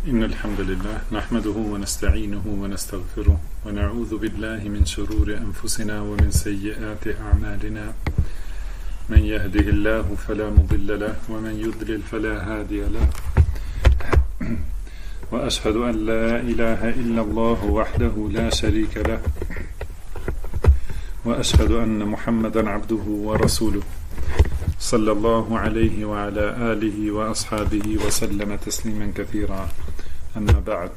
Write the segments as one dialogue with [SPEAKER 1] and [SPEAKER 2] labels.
[SPEAKER 1] إن الحمد لله نحمده ونستعينه ونستغفره ونعوذ بالله من شرور أنفسنا ومن سيئات أعمالنا من يهده الله فلا مضل له ومن يضلل فلا هادي له وأشهد أن لا إله إلا الله وحده لا شريك له وأشهد أن محمدا عبده ورسوله صلى الله عليه وعلى آله وأصحابه وسلم تسليما كثيرا أما بعد.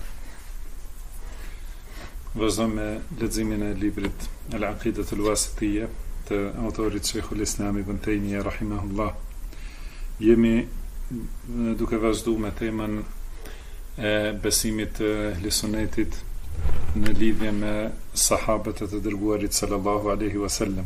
[SPEAKER 1] Vazhdojmë me leximin e librit Al-Aqidatul Wasitiyya të autorit Sheikhul Islam Ibn Taymiyya rahimahullah. Jemi duke vazhduar me temën e besimit të Ehli-Sunnetit në lidhje me sahabët e të dërguarit sallallahu alaihi wasallam.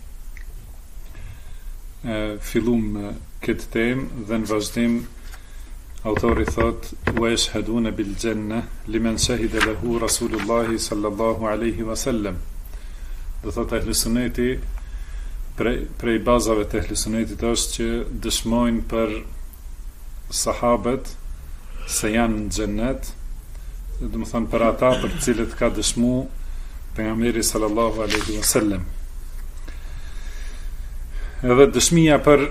[SPEAKER 1] Fillum këtë temë dhe në vazhdim autori thot wa yashhaduna bil janna liman shahida lahu Rasulullah sallallahu alaihi wasallam. Do thot Ehli-Sunneti prej bazave të Ehli-Sunnetit është që dëshmojnë për sahabët se janë në xhennet, do të thonë për ata për të cilët ka dëshmuar pejgamberi sallallahu alaihi wasallam. Edhe dëshmia për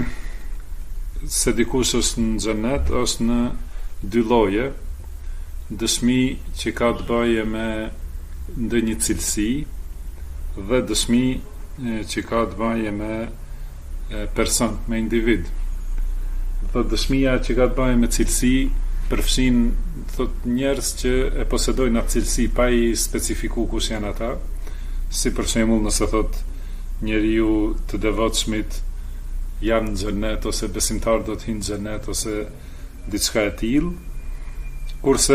[SPEAKER 1] se dikush është në xhennet është në dy lloje. Dëshmi që ka të bëjë me ndonjë cilësi dhe dëshmi që ka të bëjë me person, me individ. Dhe dëshmia që ka të bëjë me cilësi përfshin thot njerëz që e posedojnë atë cilësi pa i specifikuar kush janë ata, si për shembull nëse thot njeriu të devotshmit janë në xhennet ose besimtar do të hyjnë në xhennet ose diçka e tillë, kurse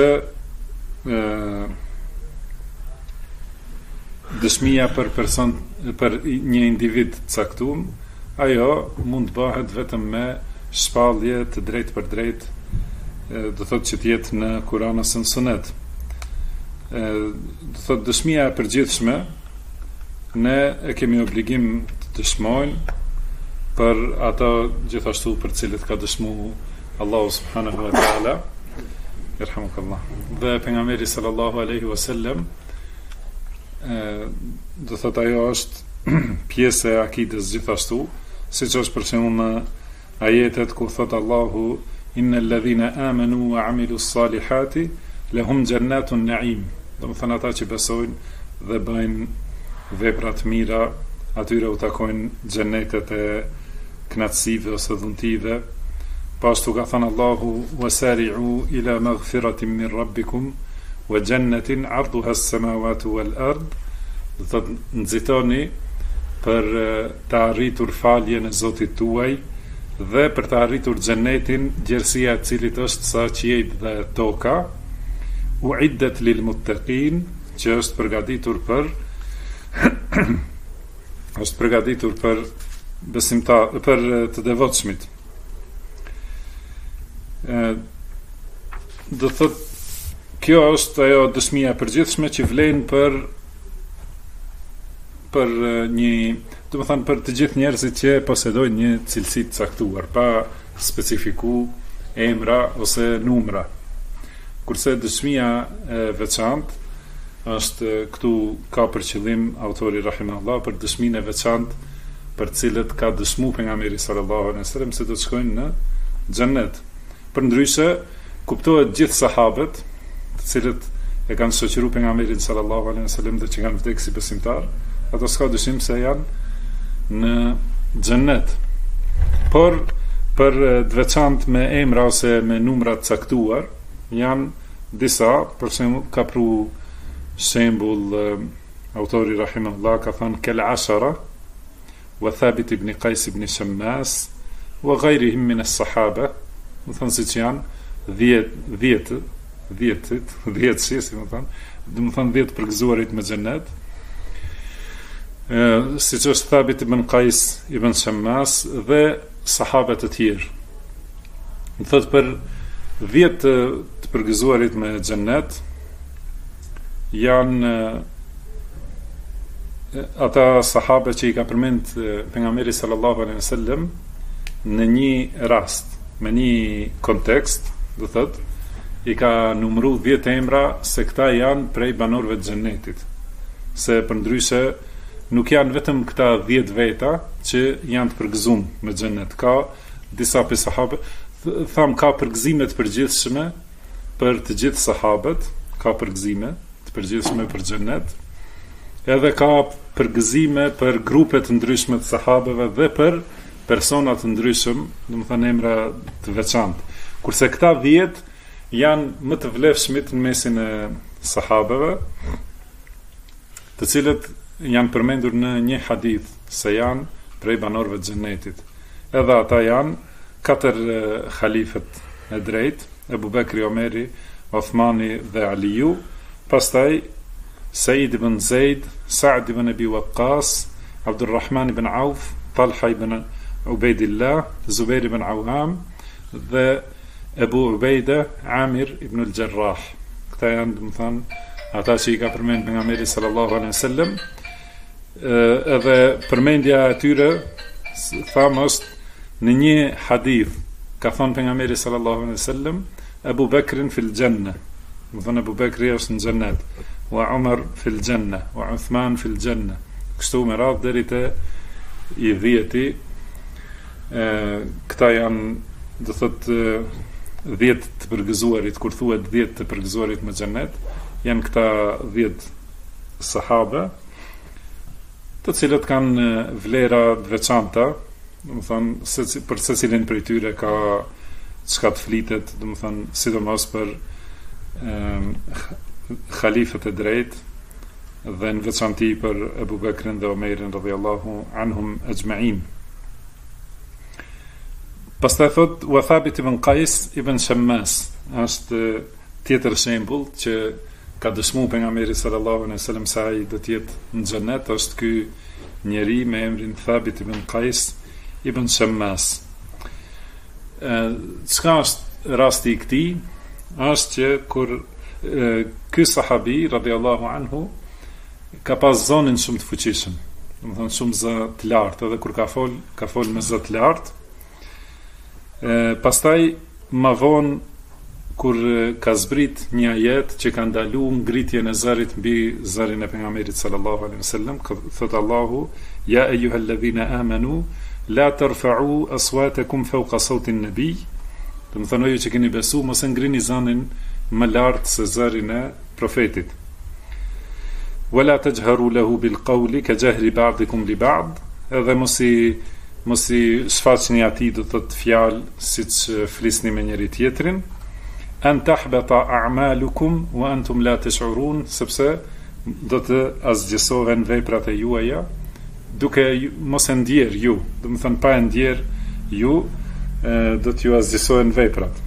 [SPEAKER 1] dëshmia për person, për një individ të caktuar, ajo mund të bëhet vetëm me shpallje të drejtë për drejtë, do thotë që të jetë në Kur'an ose në Sunet. Do thotë dëshmia e përgjithshme ne e kemi obligim të dëshmojnë për ata gjithashtu për cilët ka dëshmuar Allahu subhanahu wa taala, yerhamukallah. Dhe pejgamberi sallallahu alaihi wasallam, do thotë ajo është pjesë e akidës gjithashtu, siç është për shembull në ajetet ku thotë Allahu innal ladhina amanu wa amilus salihati lahum jannatun na'im. Do të thonë ata që besojnë dhe bëjnë vepra të mira, atyre u takojnë xhenetet e knatësive ose dhuntive. Pashtu ka thënë Allahu wasari'u ila maghfiratin min rabbikum wa jannatin 'arduha as-samawati wal ard. Do të nxitoni për të arritur faljen e Zotit tuaj dhe për të arritur xhenetin, gjerësia e cilit është sa qiejt dhe toka, u'iddat lil muttaqin, që është përgatitur për është përgatitur për besimtar, për të devotshmit. Do thot kjo është ajo dëshmia e përgjithshme që vlen për një, do të thënë për të gjithë njerëzit që posedojnë një cilësi të caktuar, pa specifiku emra ose numra. Kurse dëshmia e veçantë është këtu ka për qëllim autori rahimahullah për dëshminë e veçantë për cilët ka dëshmuar pejgamberi sallallahu alaihi wasallam se do të shkojnë në xhennet. Përndryshe kuptohet gjithë sahabët, të cilët e kanë shoqëruar pejgamberin sallallahu alaihi wasallam dhe që kanë vdekur si besimtar, ato s'ka dyshim se janë në xhennet. Por për të veçantë me emra ose me numra të caktuar janë disa, për shembull ka pru shembull autori rahimahullah ka thënë kel ashara wa Thabit ibn Qais ibn Shammas wa ghayrihim min as-sahaba, do thënë se janë 10 si më thënë, do të thënë 10 përgëzuarit me xhennet, siç është Thabit ibn Qais ibn Shammas dhe sahabët e tjerë. Do thotë për 10 të përgëzuarit me xhennet janë ata sahabe që i ka përmend pejgamberi sallallahu alaihi wasallam në një rast, me një kontekst, do thot, i ka numëru 10 emra se këta janë prej banorëve të xhennetit. Se përndryshe nuk janë vetëm këta 10 veta që janë të përgëzuar me xhennet. Ka disa prej sahabëve, ka përgëzime të përgjithshme për të gjithë sahabët, ka përgëzime të përgjithshme për xhennet. Edhe ka përgëzime për grupe të ndryshme të sahabëve dhe për persona të ndryshëm, domethënë emra të veçantë. Kurse këta 10 janë më të vlefshmit në mesin e sahabëve, të cilët janë përmendur në një hadith se janë prej banorëve të xhennetit. Edhe ata janë 4 khalifët e drejtë, Ebu Bekri, Omeri, Othmani dhe Aliju, pastaj Said ibn Zaid, Sa'd ibn Abi Waqqas, Abdurrahman ibn Auf, Talha ibn Ubaidillah, Zubair ibn Awam dhe Ebu Ubaida Amir ibn al-Jarrah. Këta janë, domethënë, ata që i ka përmend pejgamberi sallallahu alaihi wasallam. Edhe përmendja e tyre është në një hadith, ka thënë pejgamberi sallallahu alaihi wasallam, Abu Bakrin fil janna, domethënë Abu Bakri është në xhennet, wa Umar fil janna, wa Uthman fil janna. Kështu me radhë deri te i 10-ti. Këta janë, do thotë, 10 të përgëzuarit. Kur thuhet 10 të përgëzuarit me xhennet, janë këta 10 sahabe, të cilët kanë vlera të veçanta, domethënë për secilin prej tyre ka çka të flitet, domethënë sidomos për khalifët e drejtë dhe në veçanti për Abu Bekrin dhe Omerin radhiyallahu anhum ajma'in. Pastaj thot wa Thabit ibn Qais ibn Shammas, është tjetër shembull që ka dëshmuar pejgamberi sallallahu alaihi wasallam se ai do të jetë në xhennet, është ky njeri me emrin Thabit ibn Qais ibn Shammas. Çka është rasti i këtij? Është që kur ky sahabi radhiyallahu anhu ka pas zonin shumë të fuqishëm, domethënë shumë zë të lartë, edhe kur ka fol me zë të lartë. Pastaj më vonë kur ka zbrit një ajet që ka ndaluar ngritjen e zërit mbi zërin e pejgamberit sallallahu alaihi wasallam, thot Allahu ya ayyuhalladhina amanu la tarfa'u aswatakum fawqa sawti an-nabi. Domethënë ju që keni besu mos e ngrini zënin më lart se zërin e profetit. Wala tajharu lahu bil qawli ka jahri ba'dikum li ba'd, edhe mos i shfaqni atij do thot fjalë siç flisni me njëri tjetrin. An tahbata a'malukum wa antum la tash'urun, sepse do të asgjësohen veprat e juaja duke mos e ndjer ju, domethënë pa e ndjer ju do t'ju asgjësohen veprat.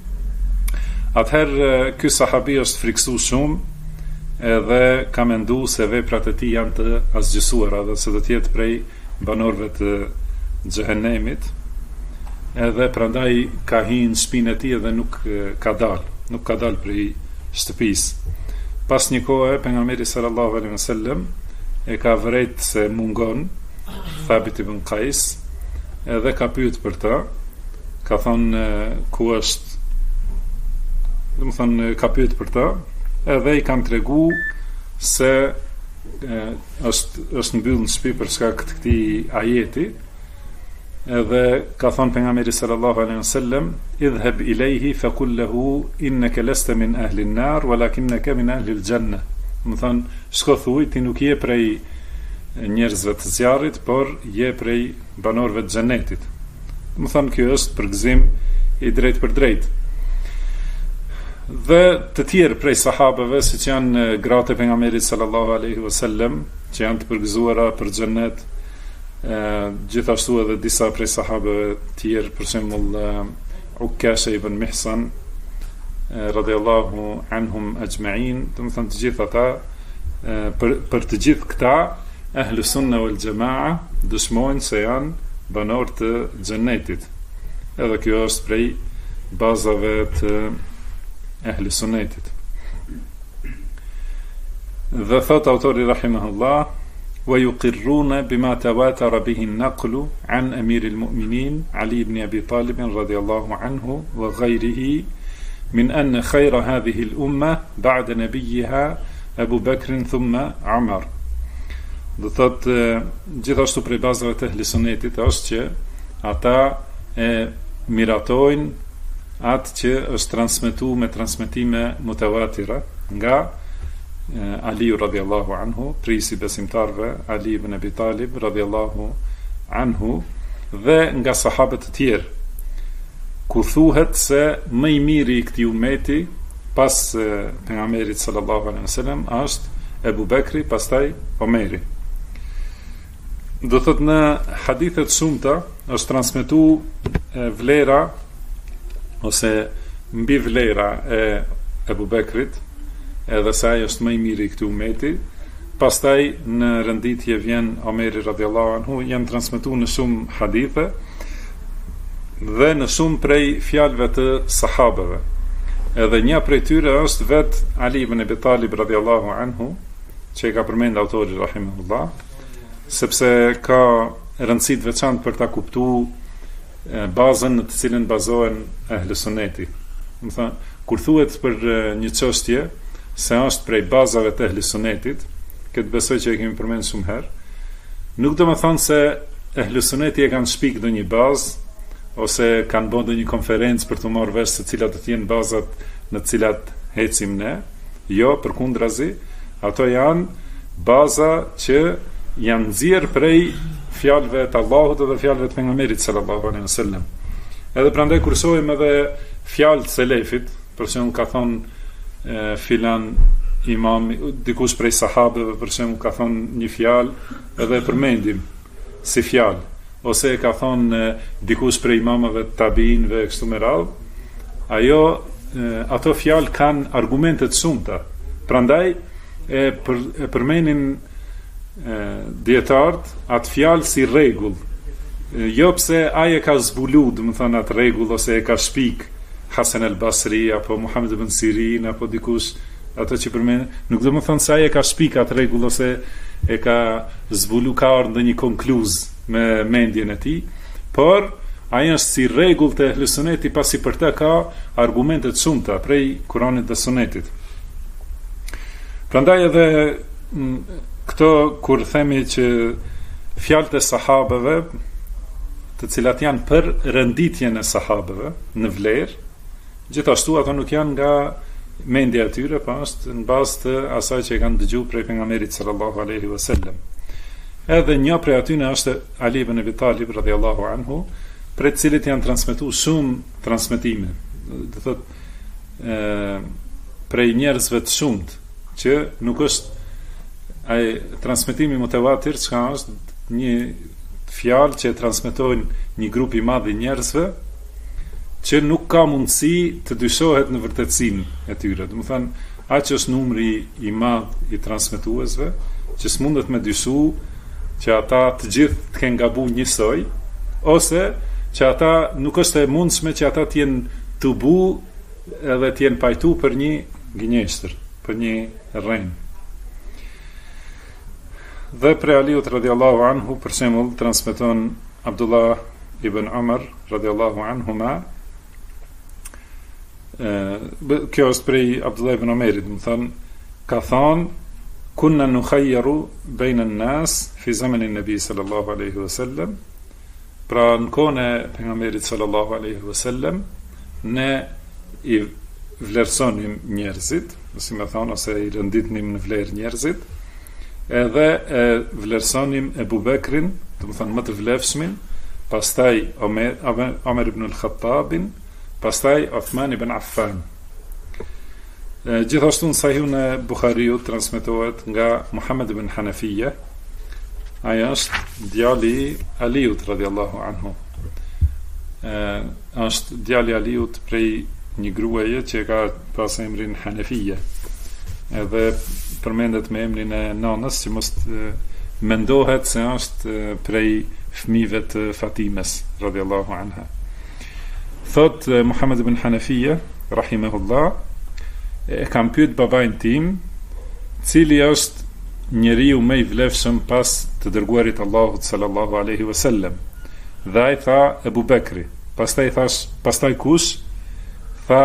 [SPEAKER 1] Atëherë ky sahabi është friksu shumë edhe ka menduar se veprat e tij janë të asgjësuara dhe se do të jetë prej banorëve të xhehenemit. Edhe prandaj ka hyrë në shtëpinë e tij dhe nuk ka dalë prej shtëpisë. Pas një kohe pejgamberi sallallahu alaihi wasallam e ka vërejt se mungon Thabit ibn Qais, edhe ka pyet për të, ka thonë ku është, domethënë ka pyet për të, edhe i kanë tregu se është mbyllur në shtëpi për shkak të këtij ajeti. Edhe ka thonë pejgamberi sallallahu alaihi wasallam idhhab ilayhi faqul lahu innaka lasta min ahli an-nar walakinaka min ahli al-janna. Do thonë shko thuaj ti nuk je prej njerëzve të zjarrit, por je prej banorëve të xhenetit. Do thonë ky është përgëzim i drejtë për drejtë. Dhe të tjerë prej sahabeve, siç janë gratë e pejgamberit sallallahu alaihi wasallam, që janë të përgëzuara për xhenet, gjithashtu edhe disa prej sahabeve tjerë, për shembull Ukasha ibn Mihsan radhiyallahu anhum ajma'in, do të thonë të gjithë ata, për të gjithë këta ahlu sunna wal jamaa dëshmojnë se janë banor të xhenetit. Edhe kjo është prej bazave të ahlu sunnetit. Dhe thot autori rahimahullah ويقرون بما تواتر به النقل عن أمير المؤمنين علي بن أبي طالب رضي الله عنه وغيره min anna khayra hadhihi al-umma ba'da nabiyha Abu Bakrin thumma Umar. Do thot gjithashtu prej bazave të ehlisonetit është që ata e miratojnë atë që është transmetuar me transmetime mutawatira nga Aliu radhiyallahu anhu, prisi besimtarve Ali ibn Abi Talib radhiyallahu anhu, dhe nga sahabët të tjerë, ku thuhet se më i miri i këtij ummeti pas pejgamberit sallallahu alaihi wasallam është Ebu Bekri, pastaj Omeri. Do thot në hadithet shumta është transmetuar vlera ose mbi vlera e Ebu Bekrit, edhe se ai është më i miri i këtij ummeti. Pastaj në renditje vjen Omeri radhiyallahu anhu, janë transmetuar në shumë hadithe dhe në shumë prej fjalëve të sahabeve. Edhe një prej tyre është vet Ali ibn Abi Talib radhiyallahu anhu, që e ka përmend autori rahimahullah, sepse ka rëndësi të veçantë për ta kuptuar bazën në të cilën bazohen ehlusuneti. Do të thonë, kur thuhet për një çështje se është prej bazave të ehlusunetit, këtë besoj që e kemi përmendur shumë herë, nuk do të thonë se ehlusuneti e kanë shpik në një bazë ose kanë bërë ndonjë konferencë për të marrë vesh se cilat do të jenë bazat në të cilat ecim ne. Jo, përkundrazi, ato janë baza që janë nxjerr prej fjalëve të Allahut dhe fjalëve të pejgamberit sallallahu alaihi wasallam. Edhe prandaj kursojmë edhe fjalë të selefit, për shembull ka thonë filan imam, dikush prej sahabeve për shembull ka thonë një fjalë edhe e përmendim si fjalë, ose ka thonë dikush prej imamave të tabiinëve kështu me radhë, ato fjalë kanë argumente të shumta. Prandaj e përmenin dietarët atë fjalë si rregull. Jo pse ai e ka zbulu, do të thonë atë rregull, ose e ka shpik Hasan al-Basri apo Muhammad ibn Sirin apo dikush, ato që përmend, nuk do të thonë se ai e ka shpik atë rregull ose e ka zbulu, ka ardhur në një konkluz me mendjen e tij, por ai është si rregull të ehlusuneti, pasi për të ka argumente të shumta prej Kuranit dhe Sunetit. Prandaj edhe këto, kur themi që fjalët e sahabeve, të cilat janë për renditjen e sahabeve në vlerë, gjithashtu ato nuk janë nga mendja e tyre, pa është në bazë të asaj që e kanë dëgjuar prej pejgamberit sallallahu alaihi wasallam. Edhe një prej atyre është Ali ibn Abi Talib radhiyallahu anhu, prej të cilit janë transmetuar shumë transmetime. Do thotë prej njerëzve të shumt, që nuk është ai transmetimi mutawatir, që është një fjalë që transmetojnë një grup i madh i njerëzve, që nuk ka mundësi të dyshohet në vërtetësinë e tyre. Do të thonë, aq është numri i madh i transmetuesve, që s'mundet me dyshu që ata të gjithë të kenë gabuar njësoj, ose që ata nuk është e mundshme që ata të jenë të bu edhe të jenë pajtu për një gënjeshtër, për një rrenë. Dhe për Aliut radhiyallahu anhu, për shembull, transmeton Abdullah ibn Umar radhiyallahu anhuma, kjo është prej Abdullah ibn Omerit, më thënë, ka thonë, kunna nukhayyaru bayna an-nas fi zamanin nabi sallallahu alaihi wasallam, pra në kohën e pejgamberit sallallahu alaihi wasallam, ne i vlerësonim njerëzit, si më thonë, ose i renditnim në vlerë njerëzit, edhe e vlerësonim Ebu Bekrin, të më thonë më të vlefshmin, pastaj Omer ibn al-Khattabin, pastaj Uthman ibn Affan. Gjithashtu në Sahihun e Buhariut transmetohet nga Muhammad ibn Hanafija, ai është djali i Aliut radhiyallahu anhu. Është djali i Aliut prej një gruaje që ka pas emrin Hanafija. Edhe përmendet me emrin e nanës, që mos mendohet se është prej fëmijëve të Fatimes radhiyallahu anha. Thot Muhammad ibn Hanafija rahimahullah, e kam pyet babain tim, cili është njeriu më i vlefshëm pas të dërguarit Allahut sallallahu alaihi wasallam. Dhe ai tha Ebu Bekri. Pastaj kush? Tha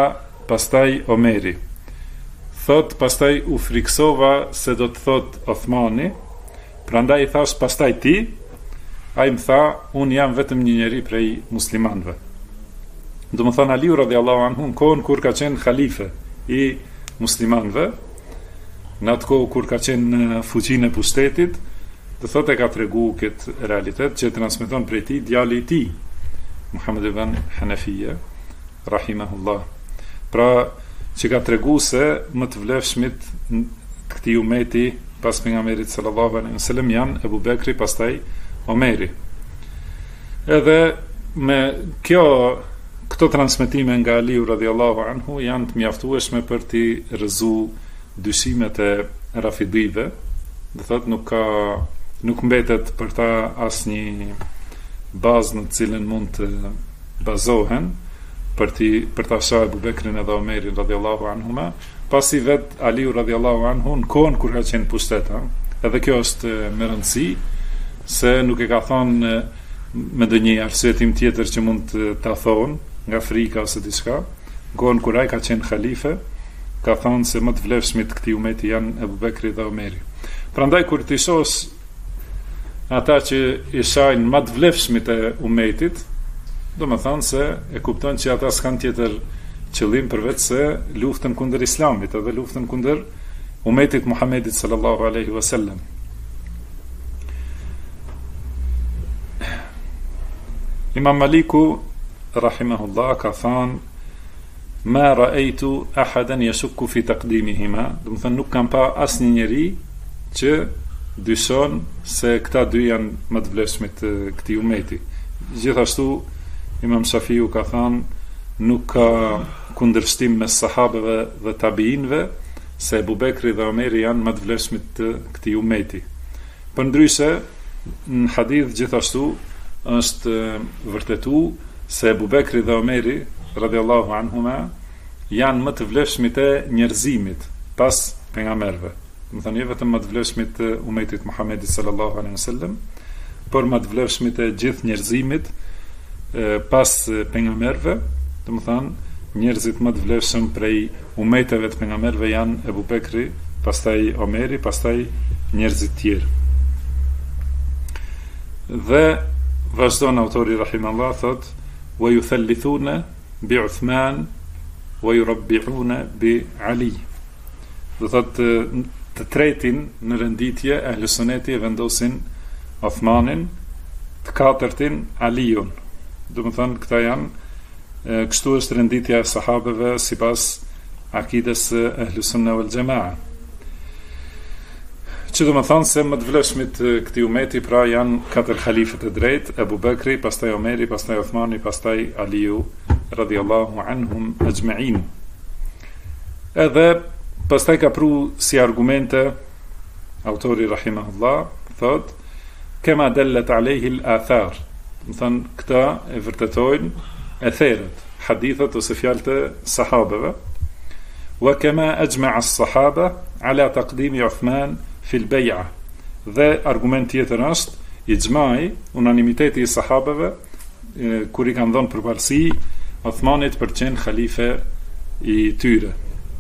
[SPEAKER 1] pastaj Omeri. Thot, pastaj u friksova se do të thot Othmani, prandaj i thash pastaj ti, ai më tha, unë jam vetëm një njeri prej muslimanëve. Do më thënë Aliu radhiyallahu anhu në kohën kur ka qenë khalife i muslimanëve, në atë kohë kur ka qenë në fuqinë e pushtetit, do thotë e ka tregu këtë realitet që transmeton prej tij djali i tij, Muhammed ibn Hanafia, rahimahullah. Pra, që ka tregu se më të vlefshmit të këtij umeti pas pejgamberit sallallahu alaihi wasallam janë Ebu Bekri, pastaj Omeri. Edhe me këto transmetime nga Aliu radhiyallahu anhu janë të mjaftueshme për t'i rrëzu dyshimet e rafidive. Do thotë nuk mbetet për ta asnjë bazë në të cilën mund të bazohen për ta shohë Abu Bekrin edhe Omerin radhiyallahu anhuma, pasi vet Aliu radhiyallahu anhu në kohën kur ka qenë pushtet, edhe kjo është me rëndësi se nuk e ka thonë me ndonjë arsyetim tjetër që mund ta thonë nga frika ose diçka. Në kohën kur ai ka qenë khalife, ka thonë se më të vlefshmit këtij umeti janë Abu Bekri dhe Omeri. Prandaj kur ti shohësh ata që i shajnë më të vlefshmit e umetit, do më thonë se e kupton që ata s'kan tjetër qëllim përveç se luftën kundër islamit edhe luftën kundër umetit Muhammedit sallallahu alaihi wasallam. Imam Maliku rahimahullah ka thënë ma ra'aytu ahadan yashukku fi taqdimihima, do të thënë nuk kam pa asnjë njeri që dyshon se këta dy janë më të vlefshmit të këtij umeti. Gjithashtu Imam Shafiu ka thënë nuk ka kundërshtim mes sahabeve dhe tabiinëve se Abu Bekri dhe Omeri janë më të vlefshmit të këtij umeti. Përndryshe në hadith gjithashtu është vërtetuar se Abu Bekri dhe Omeri radhiyallahu anhuma janë më të vlefshmit e njerëzimit pas pejgamberëve. Do të thënë jo vetëm më të vlefshmit të umetit Muhammedit sallallahu alaihi wasallam, por më të vlefshmit e gjithë njerëzimit pas pejgamberëve. Do të thënë njerëzit më të vlefshëm prej umeteve të pejgamberëve janë Abu Bekri, pastaj Omeri, pastaj njerëzit tjerë. Dhe vazhdon autori rahimahullah thot wa yuthallithuna bi Uthman wa yurabbi'una bi Ali. Do thot të tretin në renditje e Ahlusuneti e vendosin Uthmanin, të katërtin Aliun. Do të thonë këta janë kështu është renditja e sahabeve sipas akides së Ahlusunna wal Jamaa. Që do të thonë se më të vlefshmit këtij umeti pra janë katër halifët e drejtë, Abu Bekri, pastaj Omeri, pastaj Uthmani, pastaj Aliu radhiyallahu anhum ajma'in. Edhe pastaj ka pru si argumente autori rahimahullah thot kema dallat alayhi al-athar. Do thënë këta e vërtetojnë etherët, hadithet ose fjalët e sahabeve. Wa kama ajma'a as-sahaba ala taqdim Uthman fi al-bay'a. Dhe argument tjetër është ijma'i, unanimiteti i sahabeve kur i kanë dhënë përparësi Uthmanit për të qenë khalife i tyre.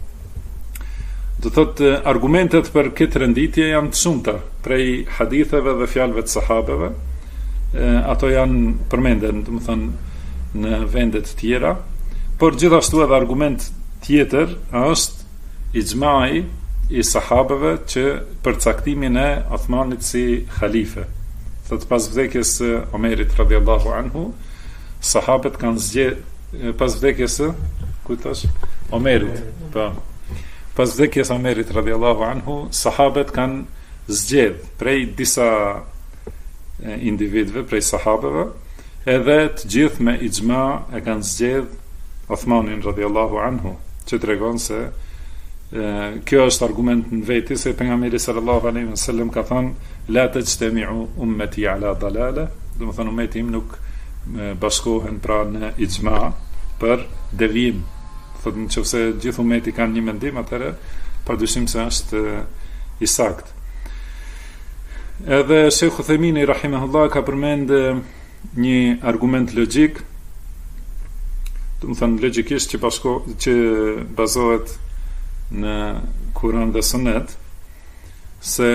[SPEAKER 1] Do thotë argumentet për këtë renditje janë të shumta prej haditheve dhe fjalëve të sahabeve. Ato janë përmenden, do të thënë në vende të tjera, por gjithashtu edhe argument tjetër është ijma'i i sahabeve që për caktimin e Uthmanit si khalife. Thotë pas vdekjes së Omerit radhiyallahu anhu, sahabët kanë zgjedhur pas vdekjes së Omerit, po. Pas vdekjes së Omerit radhiyallahu anhu, sahabët kanë zgjedhur prej disa individëve, prej sahabeve, edhe të gjithë me ijma e kanë zgjedhur Uthmanin radhiyallahu anhu, që tregon se kjo është argument në veti se pejgamberi sallallahu alaihi wasallam ka thënë la tajtami'u ummati ala dalala, do të thonë ummeti im nuk bashkohen pra në ijma për devijim. Thotë nëse gjithë ummeti kanë një mendim, atëherë padyshim se është i saktë. Edhe Sheikh Uthemini rahimahullah ka përmend një argument logjik do të thënë logjikisht që bazohet në Kur'an dhe Sunet, se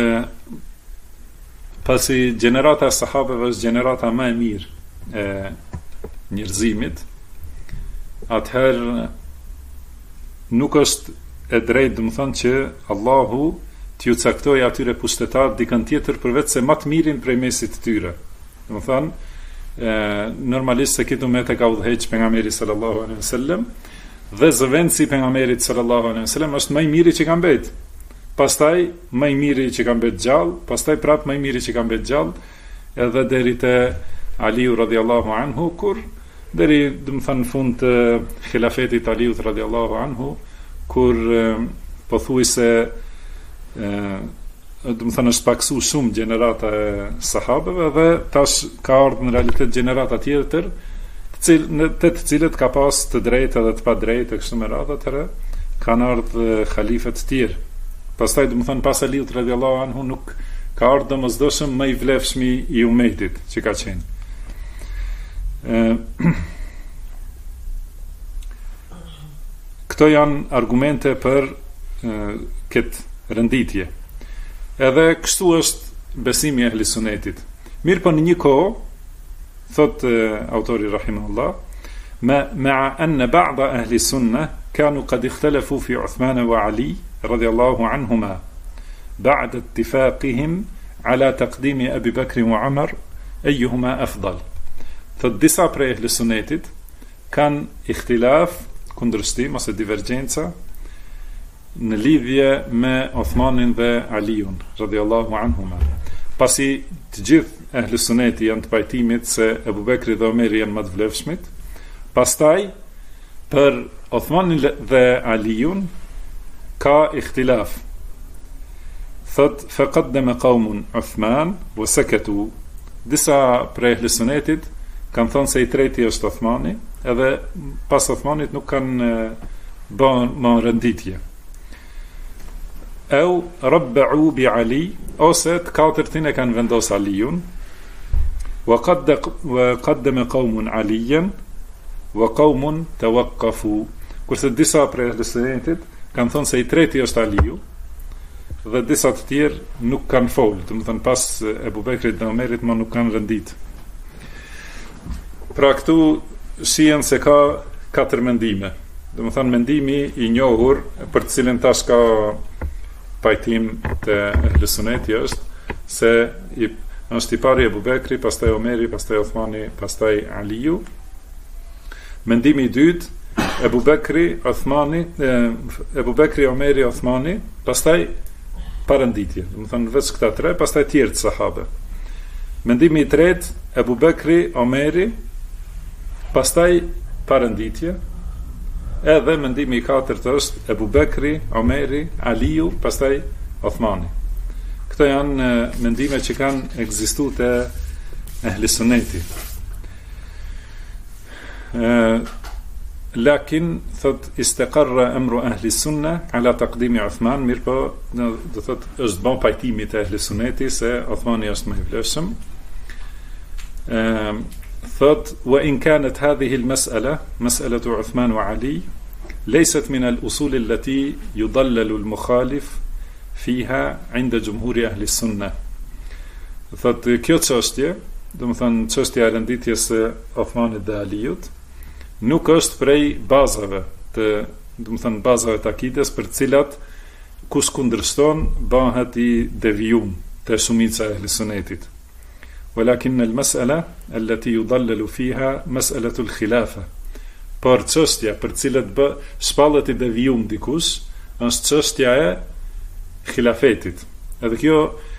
[SPEAKER 1] pasi gjenerata e sahabeve është gjenerata më e mirë e njerëzimit, atëherë nuk është e drejtë, do të thonë, që Allahu t'ju caktoj atyre pushtetar dikën tjetër përveç se më të mirin prej mesit të tyre. Do të thonë, normalisht se kitu me të ka udhëheq pejgamberi sallallahu alaihi wasallam, dhe zëvendësi pejgamberit sallallahu alaihi wasallam është më i miri që ka mbet. Pastaj më i miri që ka mbet gjallë, pastaj prapë më i miri që ka mbet gjallë, edhe deri te Aliu radhiyallahu anhu, kur deri do të thënë fund të khilafetit Aliut radhiyallahu anhu, kur pothuajse do të thënë është paksu shumë gjenerata e sahabeve, dhe tash ka ardhur në realitet gjenerata tjetër, të cilët ka pas të drejtë dhe të pa drejtë, kështu me radhë, atëherë kanë ardhur halifet të tjerë. Pastaj do të thënë pas Aliut radhiyallahu anhu nuk ka ardhur domosdoshëm më i vlefshmi i umetit që ka qenë. Këto janë argumente për këtë renditje. Edhe kështu është besimi i ehli sunetit. Mirë, po në një kohë, thot autori rahimahullah, ma'a anna ba'da ahli sunna kanu qad ikhtalafu fi Uthman wa Ali radiyallahu anhuma ba'da ittifaqihim ala taqdim Abi Bakr wa Umar ayyuhuma afdal. Thot disa prej ehli sunetit kanë ikhtilaf, kundërshtim ose divergjenca në lidhje me Uthmanin dhe Aliun radhiyallahu anhuma. Pasi të gjithë ehli suneti janë të pajtimit se Abu Bekri dhe Omeri janë më të vlefshmit, pastaj për Uthmanin dhe Aliun ka ikhtilaf. Thot faqaddama qaumun Uthman wa sakatu. Disa prej ehli sunetit kanë thënë se i treti është Uthmani, edhe pas Uthmanit nuk kanë bën më renditje. Au rabba'u bi Ali, ose të katërtin e kanë vendos Aliun, wa qaddama qaumun Aliyan wa qaumun tawaqqafu. Kurse disa prej ehlisunnetit kanë thënë se i treti është Aliu, dhe disa të tjerë nuk kanë folë, do të thënë pas Ebu Bekrit dhe Omerit më nuk kanë rendit. Pra këtu shihen se ka katër mendime. Do të thënë mendimi i njohur, për të cilin tash ka pajtim të ehlisuneti, është se është i pari Ebu Bekri, pastaj Omeri, pastaj Uthmani, pastaj Aliu. Mendimi i dytë, Ebu Bekri, Omeri, Uthmani, pastaj paranditje, do të thënë veç këta tre, pastaj tjerë të sahabe. Mendimi i tretë, Ebu Bekri, Omeri, pastaj paranditje. Edhe mendimi i katërt është Ebu Bekri, Omeri, Aliu, pastaj Uthmani. Këto janë mendime që kanë ekzistuar te ehli sunneti. Lakin thot istaqarra amru ahli sunna ala taqdimi Uthman, mirë po do thot është bën pajtimi te ehli sunneti se Uthmani është më i vlefshëm. Thot wa in kanat hadhihi al-mas'ala mas'alatu Uthman wa Ali leysat min al-usul allati yudallalu al-mukhalif fiha 'inda jumhuri ahli sunnah. Thot kjo çështje, do të thënë çështja e renditjes së Uthmanit dhe Aliut, nuk është prej bazave të, do të thënë bazave të akides për të cilat kush kundërshton bëhet i devijum te shumica e ehli sunnetit. Walakin al-mas'ala allati yudallalu fiha mas'alatu al-khilafa. Por çështja për cilët shpallet i devijum dikush është çështja e khilafetit. Edhe kjo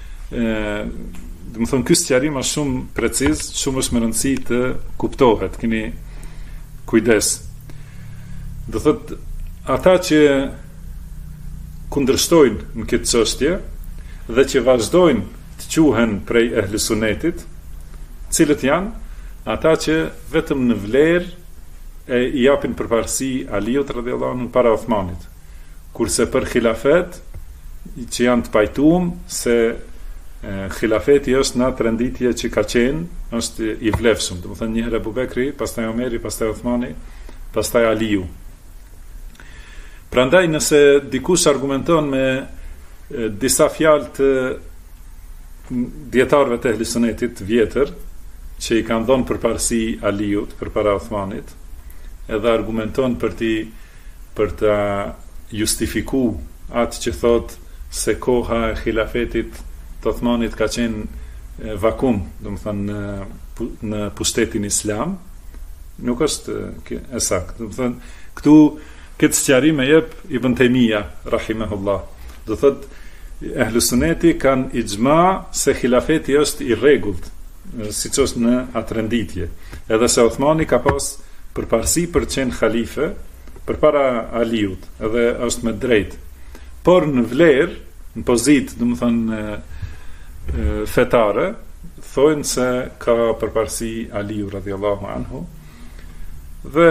[SPEAKER 1] do të thënë ky sqarim është shumë preciz, shumë është me rëndësi të kuptohet. Keni kujdes. Do thot ata që kundërshtojnë në këtë çështje dhe që vazhdojnë të quhen prej ehli sunnetit, cilët janë ata që vetëm në vlerë e i japin përparësi Aliut radhiyallahu anhu para Uthmanit, kurse për khilafet që janë të pajtuar se khilafeti është në atë renditje që ka qenë, është i vlefshëm. Do të thënë një herë Abu Bekri, pastaj Omeri, pastaj Uthmani, pastaj Aliu. Prandaj nëse dikush argumenton me disa fjalë të dietarëve të Ehli Sunetit vjetër, që i kanë dhënë përparësi Aliut përpara Uthmanit, edhe argumenton për ta justifikuar atë që thot se koha e khilafetit të Uthmanit ka qenë vakum, domethënë në pushtetin islam, nuk është e saktë. Domethënë këtu këtë sqarim e jep Ibn Taymija rahimahullah. Do thot Ehlu Sunneti kanë ixhma se khilafeti është i rregullt, siç është në atë renditje. Edhe se Uthmani ka pas përparësi për të qenë khalife përpara Aliut, edhe është me drejt. Por në vlerë, në pozitë, domethënë fetare, thonë se ka përparësi Aliu radhiyallahu anhu. Dhe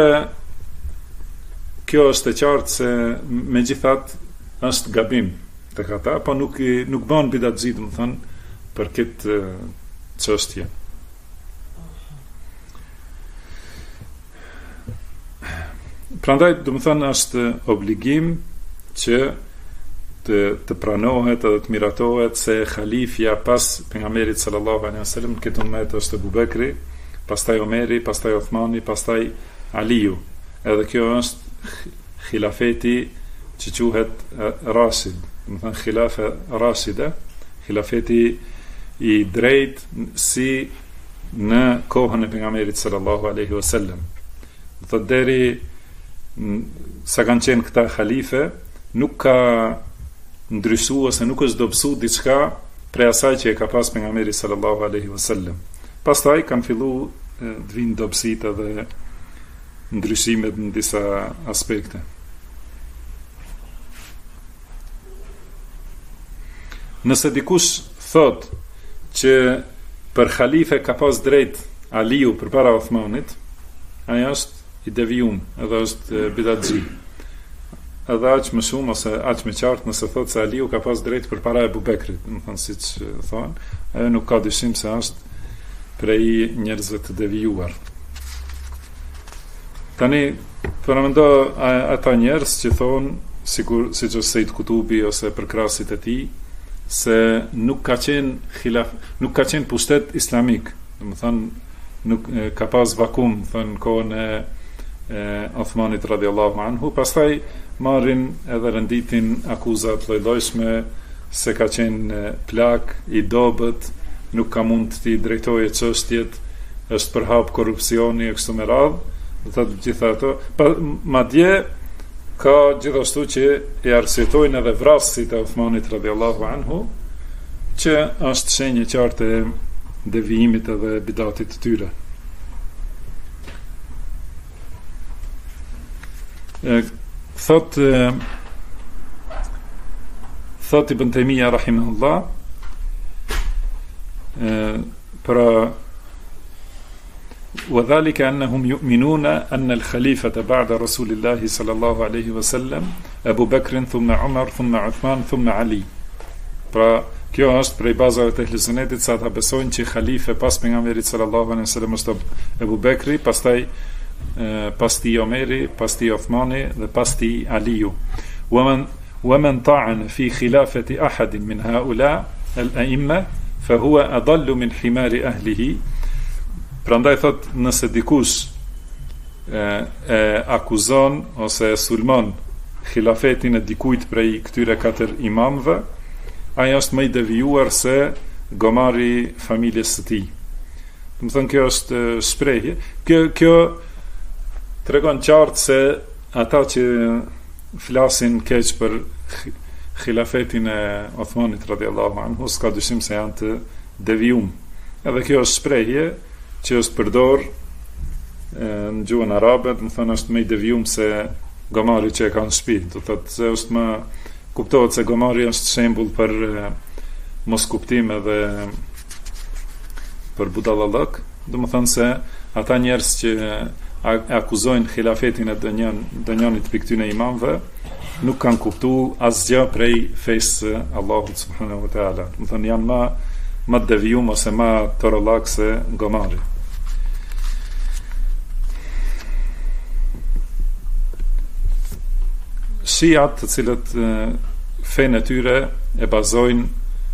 [SPEAKER 1] kjo është e qartë se megjithatë është gabim tek ata, po nuk bën bidatxhi, domethënë, për këtë çështje. Prandaj, domethënë, është obligim që të pranohet edhe të miratohet se khalifja pas pejgamberit sallallahu alaihi wasallam në këtë ummet është Abu Bekri, pastaj Omeri, pastaj Uthmani, pastaj Aliu. Edhe kjo është khilafeti që quhet Rashid, domethënë khilafa Rashida, khilafeti i drejt si në kohën e pejgamberit sallallahu alaihi wasallam. Do deri sa kanë qenë këta khalife, nuk ka ndryshu ose nuk është dobësu diçka prej asaj që e ka pas pejgamberi sallallahu alaihi wasallam. Pastaj kanë filluar të vinë dobësitë dhe ndryshimet në disa aspekte. Nëse dikush thot që për khalife ka pas drejt Aliu përpara Uthmanit, ajo është i devijum, edhe është bidatxhi. Edhe aq më shumë ose aq më qartë nëse thot se Aliu ka pas drejt përpara Abu Bekrit, domethënë siç thonë, ajo nuk ka dyshim se është prej njerëzve të devijuar. Tani përmendo ata njerëz që thonë, sikur siç është Said Kutubi ose përkrasit e tij, se nuk ka qenë pushtet islamik, domethënë nuk ka pas vakum, thënë kohën e Uthmanit radhiyallahu anhu, pastaj marrin edhe renditin akuzat lloj-llojshme se ka qenë plak i dobët, nuk ka mund të drejtojë çështjet, është përhap korrupsioni e kështu me radhë, do të gjitha ato. Madje ka gjithashtu që e arsyetojnë edhe vrasësit e Uthmanit radhiyallahu anhu, që është shenjë qartë e devijimit edhe bidatit të tyre. Thot Ibn Taymija rahimahullah, pra وذلك أنهم يؤمنون أن الخليفة بعد رسول الله صلى الله عليه وسلم أبو بكر ثم عمر ثم عثمان ثم علي. Pra kjo është prej bazave të Ehli Sunnetit, sa ata besojnë që khalife pas pejgamberit sallallahu alaihi wasallam është Abu Bekri, pastaj pas tij Omeri, pas tij Uthmani dhe pas tij Aliu. ومن طعن في خلافة أحد من هؤلاء الأئمة فهو أضل من حمار أهله. Prandaj thot, nëse dikush akuzon ose sulmon khilafetin e dikujt prej këtyre katër imamëve, ai është më i devijuar se gomari familjes së tij. Do të thonë, kjo është shprehje. Kjo tregon qartë se ata që flasin keq për khilafetin e Uthmanit radhiyallahu anhu, s'ka dyshim se janë të devijum. Edhe kjo është shprehje që është përdor në gjuhën arabe, do të thonë është më i devijum se gomari që e ka në shtëpi. Do thotë se është më kuptohet se gomari është shembull për mos kuptim edhe për budallallëk. Do të thonë se ata njerëz që akuzojnë khilafetin e dënjanit për këtyre imamëve nuk kanë kuptuar asgjë prej fesë Allahut subhanahu wa taala. Do të thonë janë më devijum ose më torollak se gomari. shiat të cilët fenë e tyre e bazojnë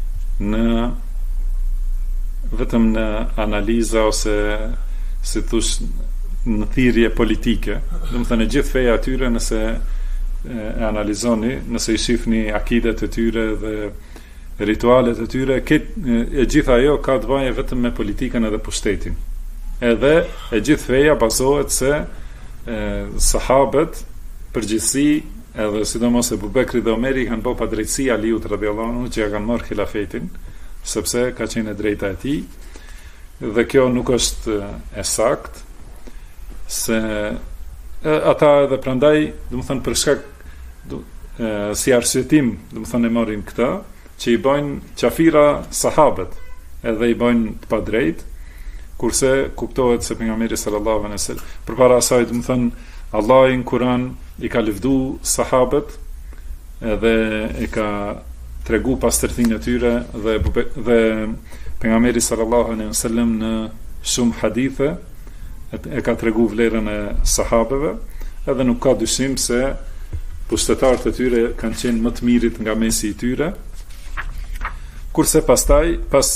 [SPEAKER 1] vetëm në analiza ose si thush në thirrje politike. Domethënë gjithë feja e tyre, nëse e analizoni, nëse i shifni akidet e tyre dhe ritualet e tyre, e gjitha ajo ka të bëjë vetëm me politikën edhe pushtetin. Edhe e gjithë feja bazohet se sahabët përgjithësi, edhe sidomos Abu Bekri dhe Omeri kanë bërë padrejtësi Aliut radhiyallahu anhu që ja kanë marrë khilafetin, sepse ka qenë e drejta e tij. Dhe kjo nuk është e saktë, se ata edhe prandaj, domethënë për shkak si arsyetim, domethënë e marrin këtë, që i bëjnë qafira sahabët, edhe i bëjnë të padrejt, kurse kuptohet se pejgamberi sallallahu alaihi wasallam përpara asaj, domethënë Allahu në Kur'an i ka lëvdu sahabët, edhe e ka tregu pastërtinë e tyre dhe pejgamberi sallallahu alaihi wasallam në shumë hadithe e ka tregu vlerën e sahabëve, edhe nuk ka dyshim se pushtetarët e tyre kanë qenë më të mirit nga mesi i tyre. Kurse pastaj, pas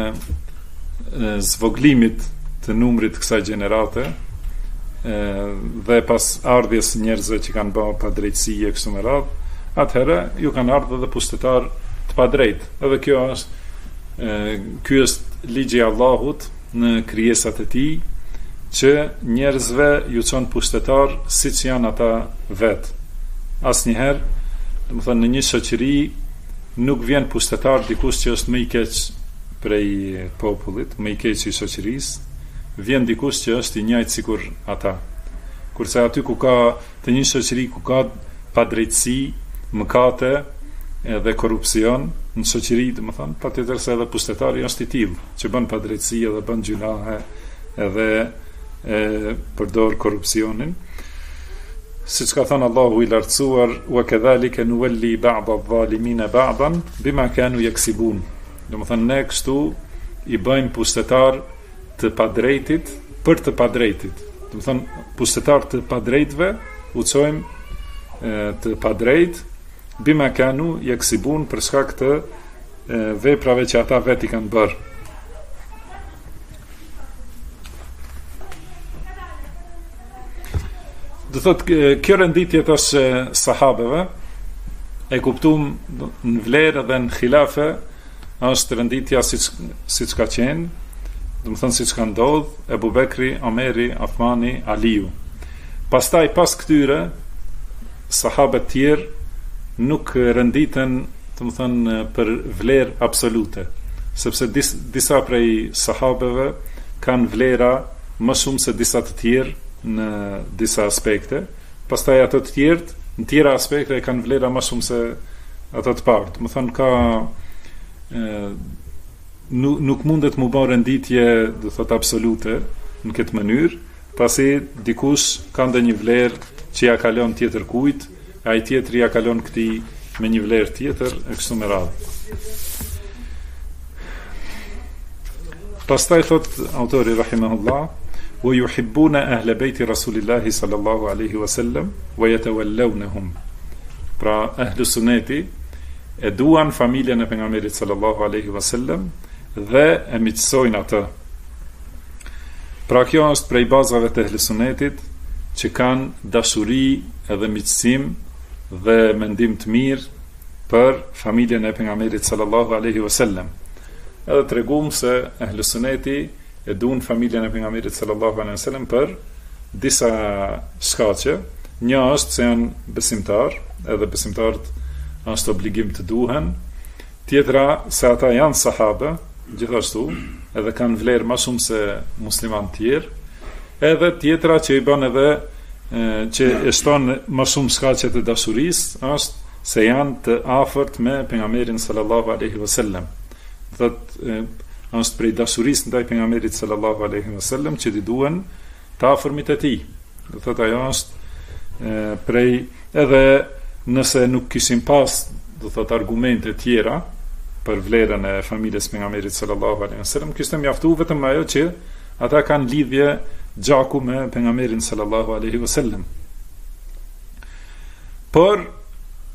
[SPEAKER 1] zvoglimit të numrit kësaj gjenerate dhe pas ardhjes njerëzve që kanë bërë padrejtësi e kështu me radhë, atëherë ju kanë ardhur edhe pushtetar të padrejtë. Edhe ky është ligji i Allahut në krijesat e tij, që njerëzve ju çon pushtetar siç janë ata vet. Asnjëherë, domethënë në një shoqëri nuk vjen pushtetar dikush që është më i keq prej popullit, më i keq i shoqërisë, vjen dikush që është i njëjtë sikur ata. Kurse aty ku ka të një shoqëri ku ka padrejtësi, mëkate edhe korrupsion në shoqëri, domethënë patjetër se edhe pushtetari është i tillë, që bën padrejtësi edhe bën gjunahe edhe përdor korrupsionin. Siç ka thënë Allahu i lartësuar, wa kadhalika nuwalli ba'd adh-dhalimina ba'dan bima kanu yaksibun. Domethënë ne kështu i bëjmë pushtetar të padrejtit për të padrejtit. Domethënë pushtetar të padrejtëve u çojmë të padrejt bima kanu yaksibun për shkak të veprave që ata vetë i kanë bërë. Do thotë kjo renditje tash sahabeve e kuptuam në vlerë dhe në khilafe, është renditja siç ka qenë, domethënë siç ka ndodhur Ebu Bekri, Omeri, Uthmani, Aliu. Pastaj pas këtyre sahabët tjerë nuk renditen, domethënë për vlerë absolute, sepse disa prej sahabeve kanë vlera më shumë se disa të tjerë në disa aspekte, pastaj ato të tjerë në tjera aspekte e kanë vlera më shumë se ato të parë. Do të thonë ka nuk mundet më bërë renditje, do thotë absolute në këtë mënyrë, pasi dikush ka ndonjë vlerë që ja kalon tjetër kujt, ai tjetri ja kalon këtij me një vlerë tjetër e kështu me radhë. Pastaj thot autori rahimahullah, wa yuhibbuna ahla bayti rasulillahi sallallahu alaihi wasallam wa yatawallawnahum. Pra ahlu sunneti e duan familjen e pejgamberit sallallahu alaihi wasallam dhe e miqësojnë atë. Pra kjo është prej bazave të ahlu sunnetit, që kanë dashuri edhe miqësim dhe mendim të mirë për familjen e pejgamberit sallallahu alaihi wasallam. Edhe tregum se ahlu sunneti e duan familjen e pejgamberit sallallahu alaihi wasallam për disa shkaqe. Një është se janë besimtar, edhe besimtarët është obligim të duhen. Tjetra se ata janë sahabe, gjithashtu, edhe kanë vlerë më shumë se muslimanë tjerë. Edhe tjetra që i bën edhe që e shton më shumë shkaqe të dashurisë, është se janë të afërt me pejgamberin sallallahu alaihi wasallam. Është prej dashurisë ndaj pejgamberit sallallahu alaihi wasallam që i duhen të afërmit e tij. Do thotë ajo është prej, edhe nëse nuk kishin pas, do thotë argumente tjera për vlerën e familjes pejgamberit sallallahu alaihi wasallam, kishte mjaftuar vetëm ajo që ata kanë lidhje gjaku me pejgamberin sallallahu alaihi wasallam. Por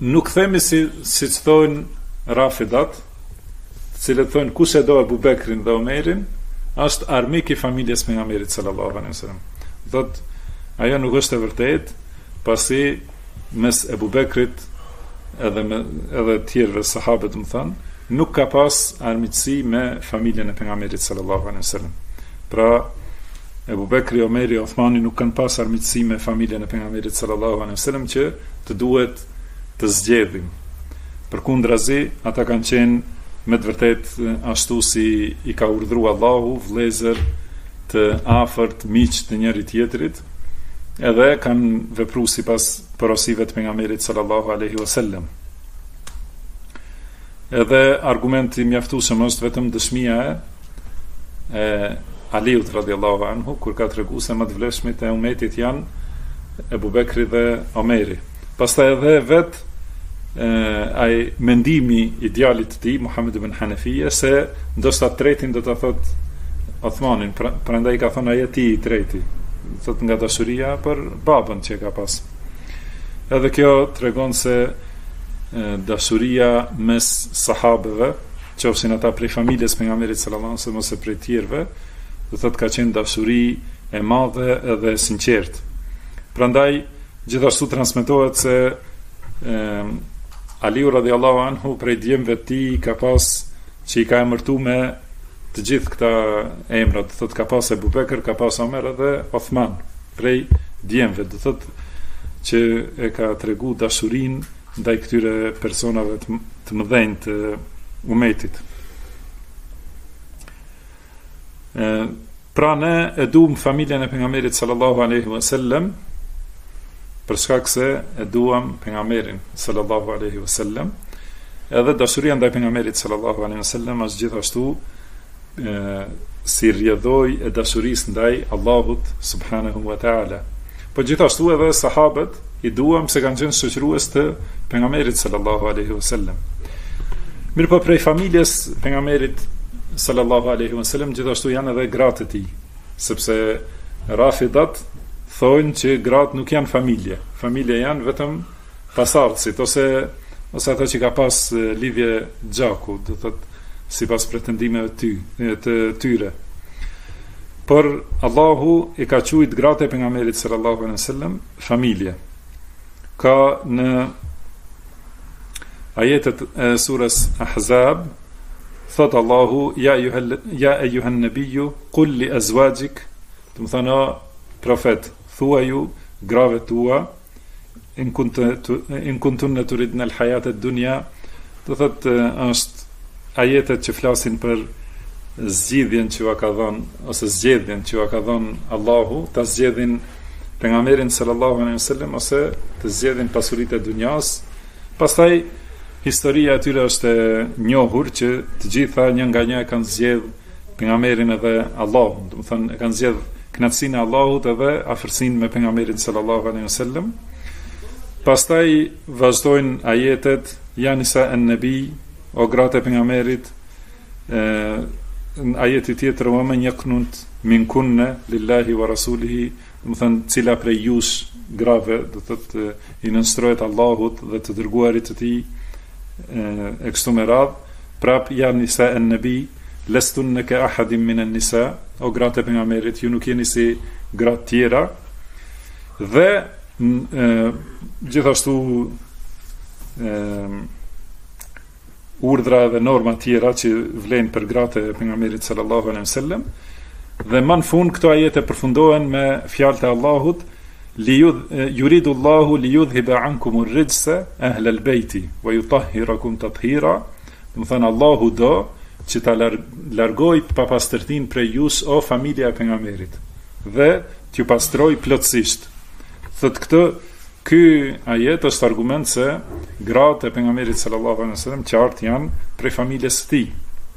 [SPEAKER 1] nuk themi si që thonë Rafidat, cilët thonë kush e do Abu Bekrin dhe Omerin, është armik i familjes pejgamberit sallallahu alaihi wasallam. Thot, ajo nuk është e vërtet, pasi mes Abu Bekrit edhe tjerëve sahabët më thënë, nuk ka pas armiqësi me familjen e pejgamberit sallallahu alaihi wasallam. Pra, Abu Bekri, Omeri, Othmani nuk kanë pas armiqësi me familjen e pejgamberit sallallahu alaihi wasallam që të duhet të zgjedhim. Përkundrazi, ata kanë qenë me të vërtet ashtu si i ka urdhëruar Allahu, vëllezër të afërt, miq të njëri tjetrit, edhe kanë vepruar sipas porosive të pejgamberit sallallahu alaihi wasallam. Edhe argumenti mjaftueshëm është vetëm dëshmia e Aliut radhiyallahu anhu, kur ka treguar se më të vlefshmit e umetit janë Abu Bekri dhe Omeri. Pastaj edhe ai mendimi i djalit të tij Muhammed ibn Hanafia se ndoshta tretin do ta thot Othmanin, prandaj ka thënë ai i treti, thot nga dashuria për babën që ka pas. Edhe kjo tregon se dashuria mes sahabeve, qofshin ata prej familjes pejgamberit sallallahu alaihi wasallam ose prej tjerëve, do thot ka qenë dashuri e madhe edhe sinqert. Prandaj gjithashtu transmetohet se Aliu radhiyallahu anhu prej djemve të tij ka pas që i ka emërtuar me të gjithë këta emra, do thot ka pas Abu Bekr, ka pas Omer edhe Othman, prej djemve, do thot që e ka tregu dashurinë ndaj këtyre personave të mëdhenj të umetit. Pra ne e duam familjen e pejgamberit sallallahu alaihi wasallam për shkak se e duam pejgamberin sallallahu alaihi wasallam. Edhe dashuria ndaj pejgamberit sallallahu alaihi wasallam është gjithashtu si rrjedhoj e dashurisë ndaj Allahut subhanahu wa taala. Po gjithashtu edhe sahabët i duam se kanë qenë shoqërues të pejgamberit sallallahu alaihi wasallam. Mirë, po prej familjes pejgamberit sallallahu alaihi wasallam gjithashtu janë edhe gratë e tij, sepse Rafidat thonë që gratë nuk janë familje. Familje janë vetëm pasardhësit ose ata që ka pas lidhje gjaku, do thotë sipas pretendimeve të tyre. Por Allahu i ka quajtur gratë e pejgamberit sallallahu alaihi wasallam familje. Ka në ajetet e surës Ahzab thot Allahu ja ayyuhan nabiyyu qul li azwajik, do të thonë profet, thuaju grave tua in kuntunna turidna al-hayata ad-dunya, do thot është ajetet që flasin për zgjidhjen që ua ka dhënë ose zgjedhjen që ua ka dhënë Allahu, ta zgjedhin pejgamberin sallallahu alaihi wasallam ose të zgjedhin pasuritë e dunjas. Pastaj historia e tyre është e njohur që të gjitha një nga një kanë zgjedh pejgamberin edhe Allahun, do të thonë kanë zgjedh kënaqësinë e Allahut edhe afërsinë me pejgamberin sallallahu alaihi wasallam. Pastaj vazhdojnë ajetet ja nisa an-nabi, o gratë e pejgamberit, në ajeti tjetër wa man yaqnut minkunna lillahi wa rasulihi, do të thënë cila prej jush grave do të thotë i nënstrohet Allahut dhe të dërguarit të tij e kështu me radhë. Prap ja nisa an-nabi lestunna ka ahadin min an-nisa, o gratë e pejgamberit, ju nuk jeni si gratë tjera. Dhe gjithashtu urdhra dhe norma tjera që vlen për gratë e pejgamberit sallallahu alaihi wasallam. Dhe më në fund këto ajete përfundohen me fjalët e Allahut yuridu Allahu li yudhhiba ankum ar-rijsa ahla al-bayti wa yutahhirakum tathira. Do të thënë Allahu do që ta largoj papastërtinë prej jush o familja e pejgamberit dhe t'ju pastroj plotësisht. Thotë ky ajet është argument se gratë e pejgamberit sallallahu alaihi wasallam qartë janë prej familjes së tij.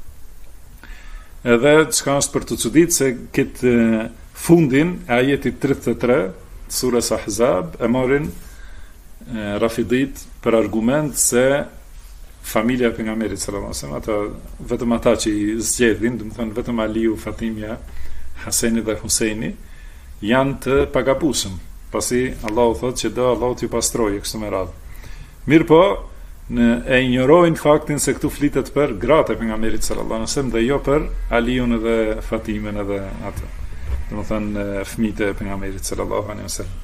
[SPEAKER 1] Edhe çka është për të çuditë se këtë fundin e ajetit 33 të surës Ahzab e marrin Rafidit për argument se familja e pejgamberit sallallahu alaihi wasallam, vetëm ata që i zgjedhin, do të thonë vetëm Aliu, Fatimia, Haseni dhe Huseini janë të pagabueshëm, pasi Allahu thotë që do Allahu t'ju pastrojë kështu me radhë. Mirë po, e injorojnë faktin se këtu flitet për gratë e pejgamberit sallallahu alaihi wasallam dhe jo për Aliun dhe Fatimen edhe atë. Domethënë fëmijët e pejgamberit sallallahu alaihi wasallam.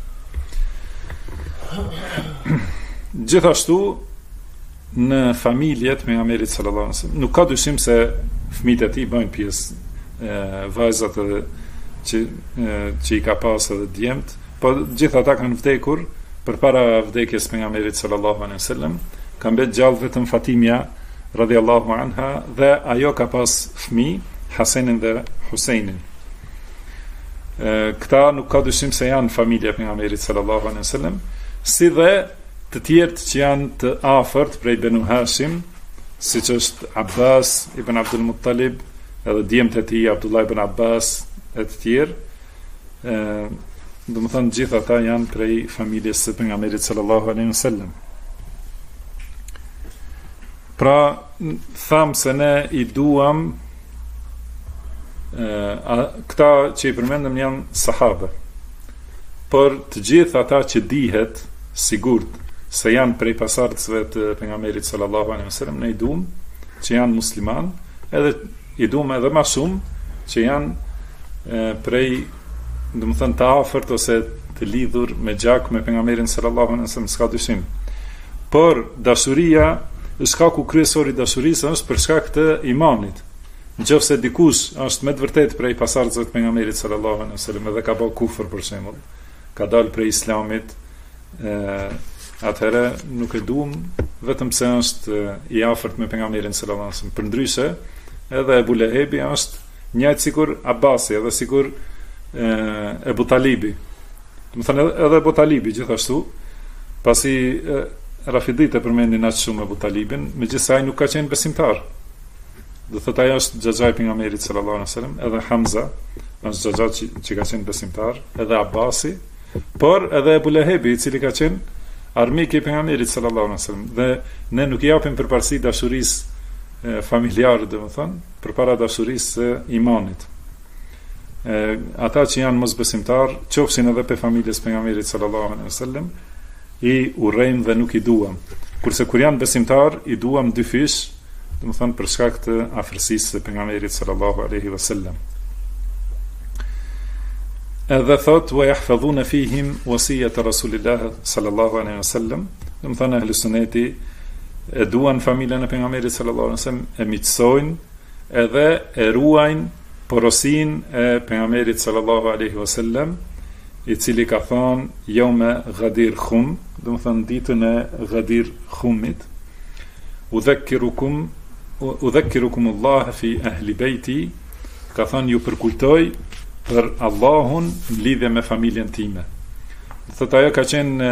[SPEAKER 1] Gjithashtu në familjet pejgamberit sallallahu alaihi wasallam nuk ka dyshim se fëmijët e tij bëjnë pjesë vajzat që i ka pas edhe djemt, po gjithë ata kanë vdekur përpara vdekjes pejgamberit sallallahu alaihi wasallam. Ka mbet gjallë vetëm Fatimja radhiyallahu anha dhe ajo ka pas fëmijë, Hasenin dhe Husejnin. Këta nuk ka dyshim se janë familja e pejgamberit sallallahu alaihi wasallam, si dhe të tjerët që janë të afërt prej Banu Hashim, siç është Abbas ibn Abdul Muttalib, edhe djemtë e tij Abdullah ibn Abbas e të tjerë. Domethënë gjithë ata janë prej familjes së pejgamberit sallallahu alaihi wasallam. Pra, thamë se ne i duam këta që i përmendëm janë sahabe, por të gjithë ata që dihet sigurt se janë prej pasardhësve të pejgamberit sallallahu alaihi wasallam, ne i duam që janë musliman, edhe i duam edhe më shumë që janë prej, domethënë të afërt ose të lidhur me gjak me pejgamberin sallallahu alaihi wasallam, s'ka dyshim. Por dashuria, shkaku kryesor i dashurisë është për shkak të imanit. Nëse dikush është me të vërtetë prej pasardhësve të pejgamberit sallallahu alaihi wasallam edhe ka bërë kufër për shembull, ka dalë prej islamit, atëherë nuk e duam vetëm se është i afërt me pejgamberin sallallahu alaihi wasallam. Përndryshe, edhe Ebu Lehebi është njëjtë sikur Abasi, edhe sikur Ebu Talibi. Domethënë edhe Ebu Talibi gjithashtu, pasi Rafidit e përmendin aq shumë Ebu Talibin, megjithëse ai nuk ka qenë besimtar. Do thotë ai është xhaxha i pejgamberit sallallahu alaihi wasallam, edhe Hamza është xhaxha që ka qenë besimtar, edhe Abasi, por edhe Ebu Lehebi, i cili ka qenë armik i pejgamberit sallallahu alaihi wasallam. Dhe ne nuk i japim përparësi dashurisë familjare, domethënë, përpara dashurisë së imanit. Ata që janë mosbesimtar, qofshin edhe pe familjes pejgamberit sallallahu alaihi wasallam, i urrejmë dhe nuk i duam. Kurse kur janë besimtar, i duam dy fish, domethënë për shkak të afërsisë së pejgamberit sallallahu alaihi wasallam. Edhe thot wa yahfazuna fihim wasiyata rasulillah sallallahu alaihi wasallam, domethënë ahli sunneti e duan familjen e pejgamberit sallallahu alaihi wasallam, e miqsojnë edhe e ruajnë porosinë e pejgamberit sallallahu alaihi wasallam, i cili ka thonë jaume Ghadir Khum, domethënë ditën e Ghadir Khumit, udhekkirukum Allah fi ahli beiti, ka thonë ju përkujtoj për Allahun në lidhje me familjen time. Thotë ajo ka qenë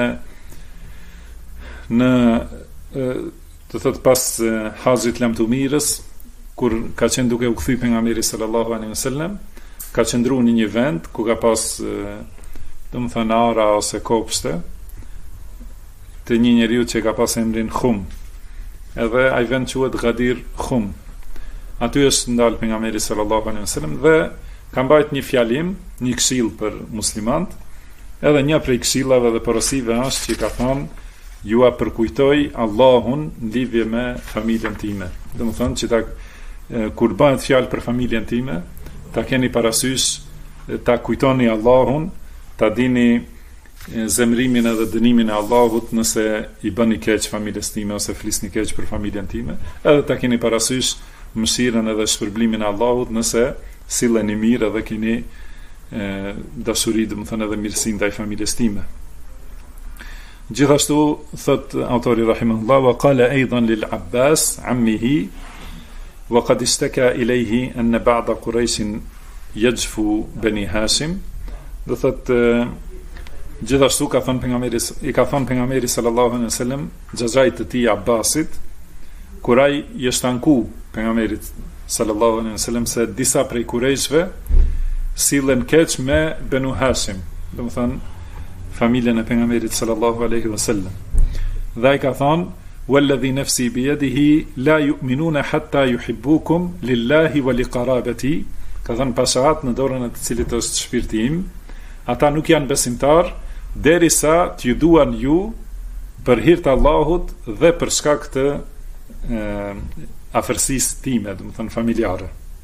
[SPEAKER 1] në të thotë pas Hazrit Lamtumirës, kur ka qenë duke u kthy pejgamberi sallallahu alaihi wasallam, ka qëndruar në një vend ku ka pas domethënë ara ose kopshte të një njeriu që ka pas emrin Khum. Edhe ai vend quhet Ghadir Khum. Aty është ndal pejgamberi sallallahu alaihi wasallam dhe ka mbajt një fjalim, një këshill për muslimanët. Edhe një prej këshillave dhe porosive është që ka thonë ju a përkujtoj Allahun në lidhje me familjen time. Domethënë që kur bëhet fjalë për familjen time, ta keni parasysh, ta kujtoni Allahun, ta dini zemrimin edhe dënimin e Allahut nëse i bëni keq familjes time ose flisni keq për familjen time, edhe ta keni parasysh mëshirën edhe shpërblimin e Allahut nëse silleni mirë edhe keni dashuri, domethënë edhe mirësi ndaj familjes time. Gjithashtu thot autori rahimahullah wa qala aidan lil Abbas ammihi wa qad ishtaka ilayhi an ba'd Quraysh yajfu bani Hashim. Do thot gjithashtu ka thënë pejgamberi sallallahu alaihi wasallam xhaxhait të tij Abbasit, kur ai i shtanku pejgamberit sallallahu alaihi wasallam se disa prej kurajshve sillen keq me Banu Hashim, domethënë familjen e pejgamberit sallallahu alaihi wasallam. Dhe ai ka thënë walladhi nafsi biyadihi la yu'minuna hatta yuhibbukum lillahi wa liqarabati, ka thënë pashat në dorën e të cilit është shpirti im, ata nuk janë besimtar derisa t'ju duan ju për hir të Allahut dhe për shkak të afërsisë time, do të thënë familjare.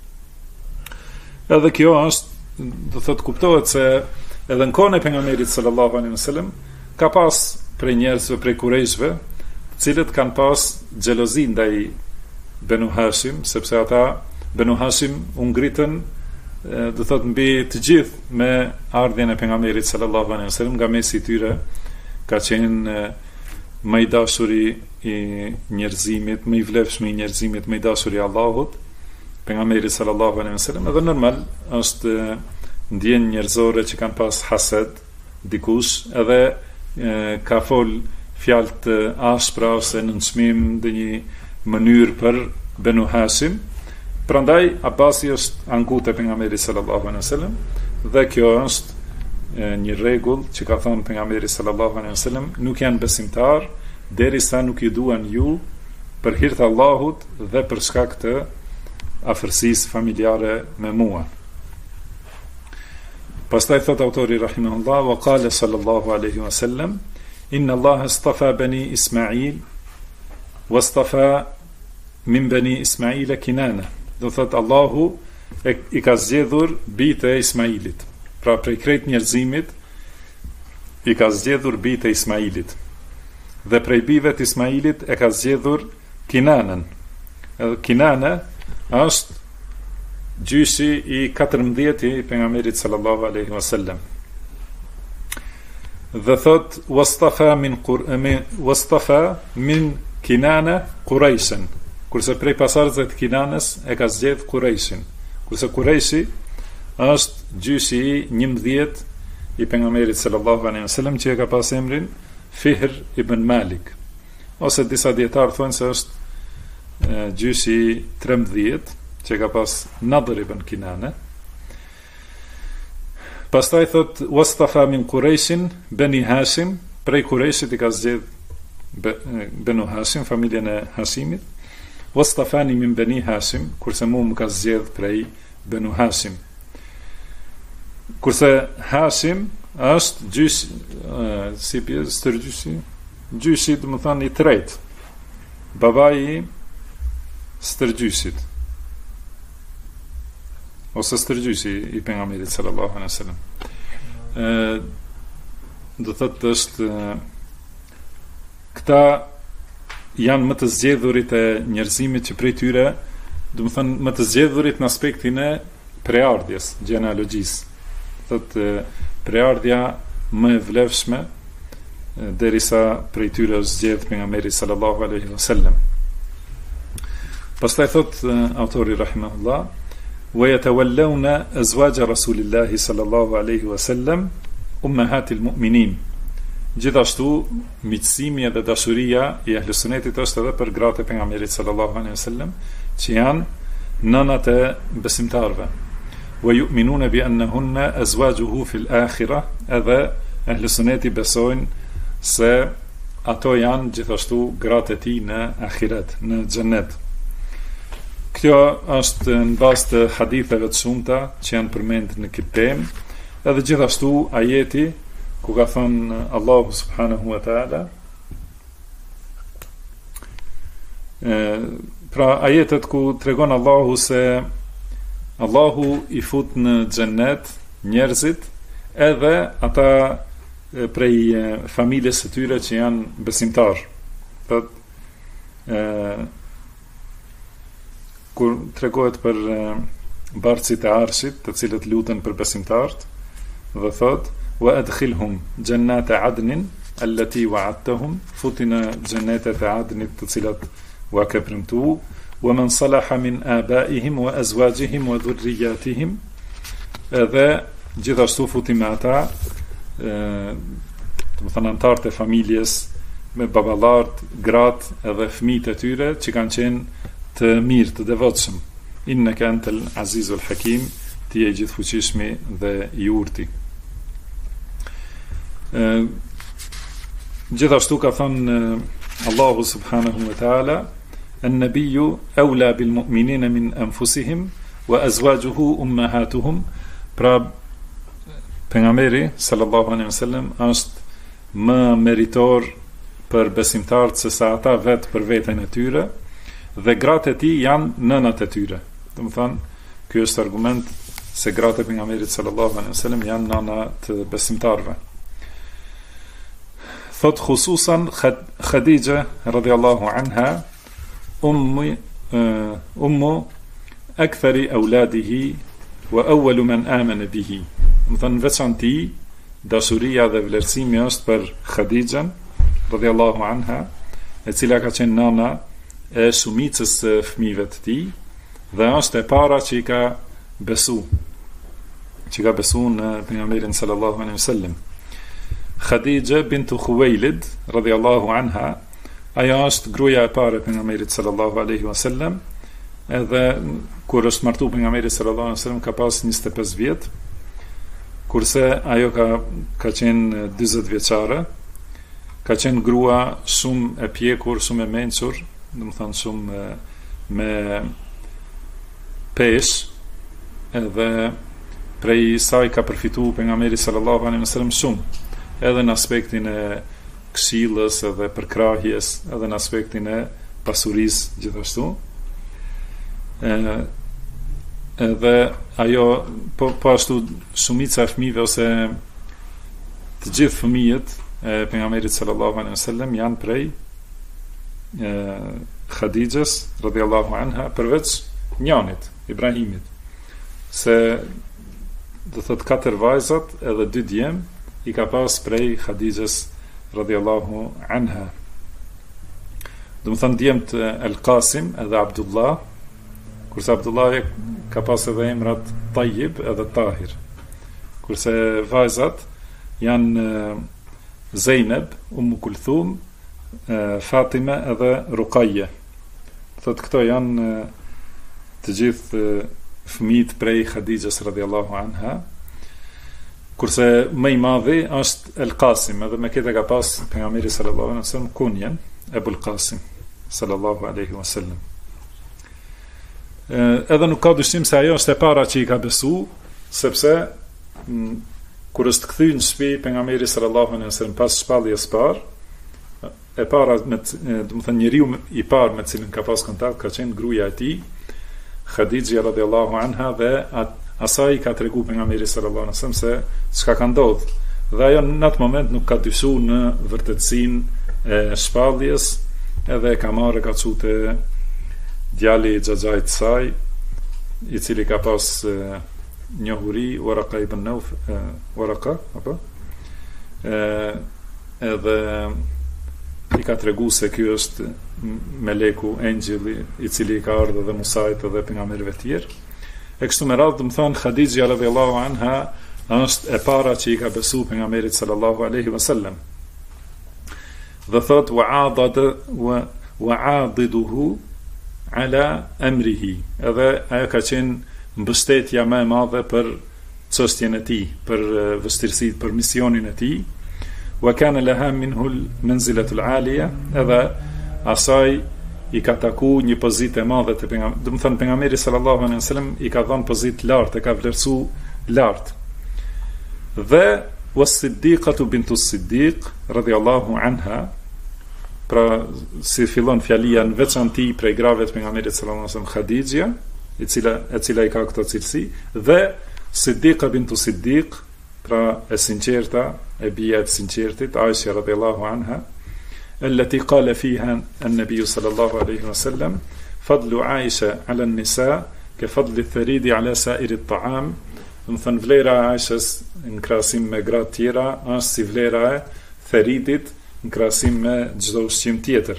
[SPEAKER 1] Edhe kjo është, do thot kuptohet se edhe në kohën e pejgamberit sallallahu alaihi wasallam ka pas prej njerëzve, prej kurejshve, të cilët kanë pas xhelozi ndaj Banu Hashim, sepse ata Banu Hashim u ngritën, do thot mbi të gjithë me ardhjen e pejgamberit sallallahu alaihi wasallam, nga mesi i tyre ka qenë më i dashuri i njerëzimit, më i vlefshëm i njerëzimit, më i dashuri i Allahut, pejgamberi sallallahu alaihi wasallam. Edhe normal është ndjenjë njerëzore që kanë pas hased dikush, edhe ka fol fjalë të ashpra ose në nënçmim në një mënyrë për Banu Hashim. Prandaj Abasi është angut e pejgamberit sallallahu alaihi wasallam, dhe kjo është një rregull që ka thënë pejgamberi sallallahu alaihi wasallam, nuk janë besimtar derisa nuk ju duan ju për hir të Allahut dhe për shkak të afërsisë familjare me mua. Pastaj thot autori rahimahullah, wa qala sallallahu alaihi wasallam, inna Allah istafa bani Ismail wastafa min bani Ismail Kinana. Do thot Allahu i ka zgjedhur bijtë e Ismailit. Pra prej krejt njerëzimit i ka zgjedhur bijtë e Ismailit. Dhe prej bijve të Ismailit e ka zgjedhur Kinanën. Edhe Kinana është gjyshi i 14 i pejgamberit sallallahu alaihi wasallam. Dhe thot wastafa min Kinana Quraishan. Kurse prej pasardhësve të Kinanës e ka zgjedh Quraishin. Kurse Quraishi është gjyshi i 11 i pejgamberit sallallahu alaihi wasallam, që e ka pas emrin Fihr ibn Malik, ose disa dietar thonë se është gjyshi i 13 që ka pas Nadr ibn Kinane. Pastaj thot wastafa min Quraishin bani Hashim, prej Quraishit i ka zgjedh Banu Hashim, familjen e Hashimit. Wastafani min bani Hashim, kurse mu më ka zgjedh prej Banu Hashim. Kurse Hashim është gjysh, si pjesë stërgjyshi, gjyshi do të thonë i tretë, babai i stërgjyshit, ose stërgjyshi i pejgamberit sallallahu alaihi wasallam. Do thotë është këta janë më të zgjedhurit e njerëzimit, që prej tyre, do të thonë më të zgjedhurit në aspektin e preardhjes, gjenealogjisë. Thotë preardhja më e vlefshme, derisa prej tyre është zgjedh pejgamberi sallallahu alaihi wasallam. Pastaj thot autori rahimahullah, wa yatawallawna azwaj rasulillahi sallallahu alaihi wasallam ummahatil mu'minin. Gjithashtu miqësimi dhe dashuria i ahlus sunnetit është edhe për gratë e pejgamberit sallallahu alaihi wasallam, që janë nënat e besimtarve. Wa yu'minuna bi annahunna azwajuhu fil akhirah, edhe ahlus sunneti besojnë se ato janë gjithashtu gratë e tij në ahiret, në xhennet. Kjo është në bazë të haditheve të shumta që janë përmendur në këtë temë, edhe gjithashtu ajeti ku ka thënë Allahu subhanahu wa taala, pra ajetet ku tregon Allahu se Allahu i fut në xhennet njerëzit, edhe ata prej familjes së tyre që janë besimtar. Kur tregohet për bartësit e arshit, të cilët luten për besimtarët, dhe thot wa adkhilhum jannata adnin allati wa'adtahum, futina xhennetet e adnit të cilat u ka premtuar, wa man salaha min abaihim wa azwajihim wa dhurriyyatihim, edhe gjithashtu futi me ata, të më thënë antarët e familjes, me babalart, gratë edhe fëmijët e tyre që kanë qenë të mirë, të devotshëm. Innaka antal azizul hakim, ti je gjithfuqishmi dhe i urti. Gjithashtu ka thënë Allahu subhanahu wa taala, an-nabiyyu awla bil mu'minina min anfusihim wa azwajuhu ummahatuhum. Pra pejgamberi sallallahu alaihi wasallam është më meritor për besimtarët se sa ata vetë për veten e tyre, dhe gratë e tij janë nënat e tyre. Domethënë, ky është argument se gratë e pejgamberit sallallahu alaihi wasallam janë nëna të besimtarëve. Thot khususan Khadija radhiyallahu anha ummu akthari auladihi wa awwalu man amana bihi. Domethënë veçanti dashuria dhe vlerësimi është për Khadijan radhiyallahu anha, e cila ka qenë nana e shumicës së fëmijëve të tij dhe është e para që i ka besu në pejgamberin sallallahu alaihi wasallam. Khadija bintu Khuwailid radhiyallahu anha, ajo është gruaja e parë e pejgamberit sallallahu alaihi wasallam, edhe kur është martu pejgamberi sallallahu alaihi wasallam ka pas 25 vjet, kurse ajo ka qenë 40 vjeçare, ka qenë grua shumë e pjekur, shumë e mençur, domethënë shumë me pesh, edhe prej saj ka përfitu pejgamberi sallallahu alaihi wasallam shumë, edhe në aspektin e këshillës, edhe përkrahjes, edhe në aspektin e pasurisë gjithashtu. Edhe ajo po ashtu shumica e fëmijëve ose të gjithë fëmijët e pejgamberit sallallahu alaihi wasallam janë prej Khadijës radhiyallahu anha, përveç njanit, Ibrahimit, se do thot 4 vajzat edhe 2 djem i ka pas prej Khadijës radhiyallahu anha. Do të thënë djemt El-Qasim edhe Abdullah, kurse Abdullah ka pas edhe emrat Tayyib edhe Tahir, kurse vajzat janë Zeynep, Kulthum, Fatima edhe Ruqayya. Thot këto janë të gjithë fëmijët prej Khadijës radhiyallahu anha, kurse më i madhi është El-Qasim, edhe me këtë ka pas pejgamberi sallallahu alaihi wasallam kunjen Ebul Qasim sallallahu alaihi wasallam. Edhe nuk ka dyshim se ajo është e para që i ka besu, sepse kur është kthyer në shtëpi pejgamberi sallallahu alaihi wasallam pas shpalljes parë, e para do të thënë njeriu i parë me cilin ka pas kontakt ka qenë gruaja e tij, Khadija radhiyallahu anha, dhe asaj ka tregu pejgamberi sallallahu alaihi wasallam se çka ka ndodhur. Dhe ajo në atë moment nuk ka dyshuar në vërtetësinë e shpalljes, edhe ka marrë ka çute djali i xhaxhait saj, i cili ka pas njohuri, Waraqa ibn Nauf, Waraqa, apo? Edhe i ka tregu se ky është meleku, engjëlli, i cili i ka ardhur dhe Musait dhe pejgamberëve të tjerë. E kështu me radhë, do të thonë Khadija radhiyallahu anha është e para që i ka besu pejgamberit sallallahu alaihi wasallam. Dhe thot wa'adiduhu ala amrihi, edhe ajo ka qenë mbështetja më e madhe për çështjen e tij, për vështirësitë, për misionin e tij. Wa kana laha minhu al-manzilatu al-aliya, edhe asaj i ka taku një pozitë e madhe të pejgamberit. Do të thonë pejgamberi sallallahu alaihi wasallam i ka dhënë pozitë lart, e ka vlerësu lart. Dhe was-Siddiqatu bintu Siddiq radhiyallahu anha, pra si fillon fjalia në veçanti prej grave të pejgamberit sallallahu alaihi wasallam Khadija, e cila i ka këto cilësi, dhe Siddiqa bintu Siddiq, pra e sinqerta, e bija e sinqertit, Aisha radhiyallahu anha, التي قال فيها النبي صلى الله عليه وسلم فضل عائشة على النساء كفضل الثريد على سائر الطعام. Në thënë vlera e Aishës në krahasim me gratë tjera është si vlera e theridit në krahasim me çdo ushqim tjetër.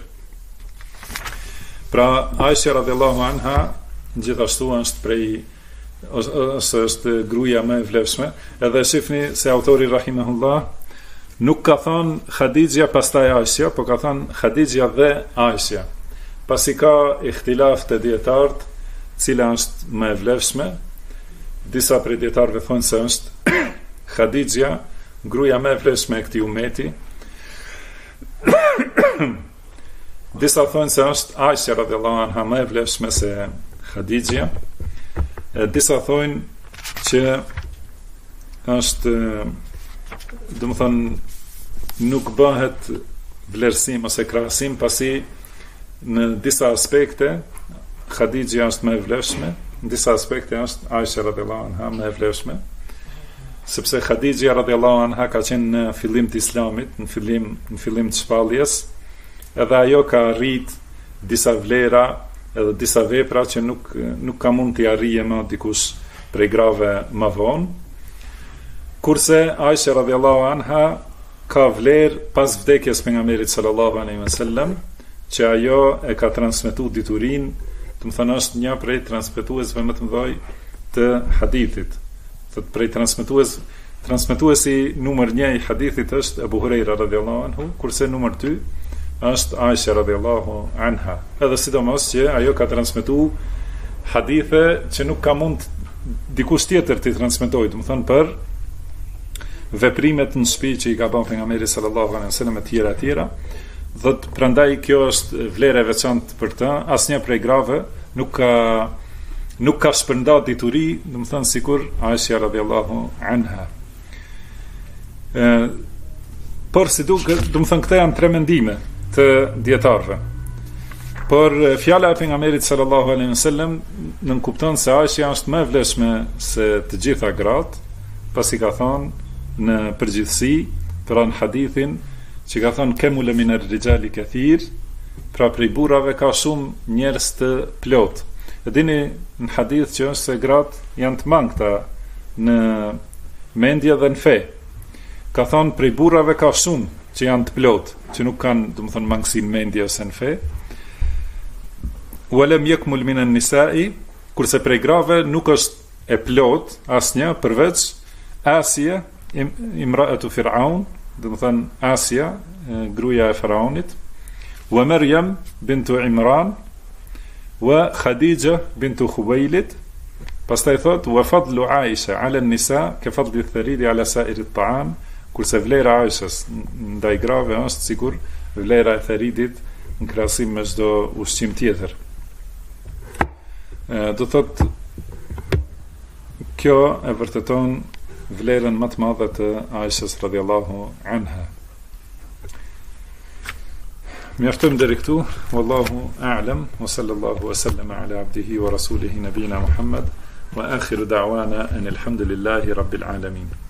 [SPEAKER 1] Pra Aisha radhiyallahu anha gjithashtu është prej është gruaja më e vlefshme, edhe shifni se autori rahimahullah nuk ka thënë Khadija pastaj Aisha, po ka thënë Khadija dhe Aisha. Pasi ka ihtilaf të dietarët, cila është më e vlefshme, disa prej dietarëve thonë se është Khadija, gruaja më e vlefshme e këtij ummeti. Disa thonë se është Aisha radhiyallahu anha më e vlefshme se Khadija. Disa thonë që është, do të thonë, nuk bëhet vlerësim ose krahasim, pasi në disa aspekte Khadija është më e vlefshme, në disa aspekte është Aisha radhiyallahu anha më e vlefshme, sepse Khadija radhiyallahu anha ka qenë në fillim të Islamit, në fillim të shpalljes, edhe ajo ka arrit disa vlera edhe disa vepra që nuk ka mund t'i arrijë më dikush prej grave më vonë. Kurse Aisha radhiyallahu anha ka vlerë pas vdekjes pejgamberit sallallahu alaihi wasallam, që ajo e ka transmetuar diturinë, do të thonë është një prej transmetuesve më të mëdhej të hadithit. Thot prej transmetuesi numër 1 i hadithit është Abu Huraira radhiyallahu anhu, kurse numër 2 është Aisha radhiyallahu anha. Edhe sidomos që ajo ka transmetuar hadithe që nuk ka mund dikush tjetër t'i transmetojë, do të thonë për veprimet në shtëpi që i ka bën pejgamberi sallallahu alaihi wasallam e tjera. Dhët, prandaj kjo është vlerë e veçantë për të, asnjë prej grave nuk ka shpërndarë dituri, do të thënë sikur Aisha radhiyallahu anha. Por si duket, do të thënë këto janë tre mendime të dietarëve. Por fjala e pejgamberit sallallahu alaihi wasallam nën kupton se Aisha është më e vlefshme se të gjitha gratë, pasi ka thonë në përgjithësi për anë hadithin që ka thonë kemule minar rijali kathir, pra prej burrave ka shumë njerëz të plot. E dini në hadith që është se gratë janë të mangëta në mendje dhe në fe. Ka thonë prej burrave ka shumë që janë të plot, që nuk kanë, do të thonë, mangësi në mendje ose në fe. Walam yakmul minan nisa'i, kurse prej grave nuk është e plot asnjë përveç Asia imra'atu Fir'aun, do të thënë Asia, gruaja e Faraonit, wa Maryam bintu Imran, wa Khadija bintu Khuwailid. Pastaj thot wa fadlu Aisha ala an-nisa ka fadli ath-tharidi ala sa'ir at-ta'am, kurse vlera e Aishës ndaj grave është sikur vlera e tharidit në krahasim me çdo ushqim tjetër. Do thot kjo e vërteton vlerën më të madhe të Aishës radhiyallahu anha. Mjaftojmë deri këtu. Wallahu a'lam wa sallallahu wa sallama ala abdihi wa rasulihi nabina Muhammad wa akhiru da'wana anil hamdulillahi rabbil alamin.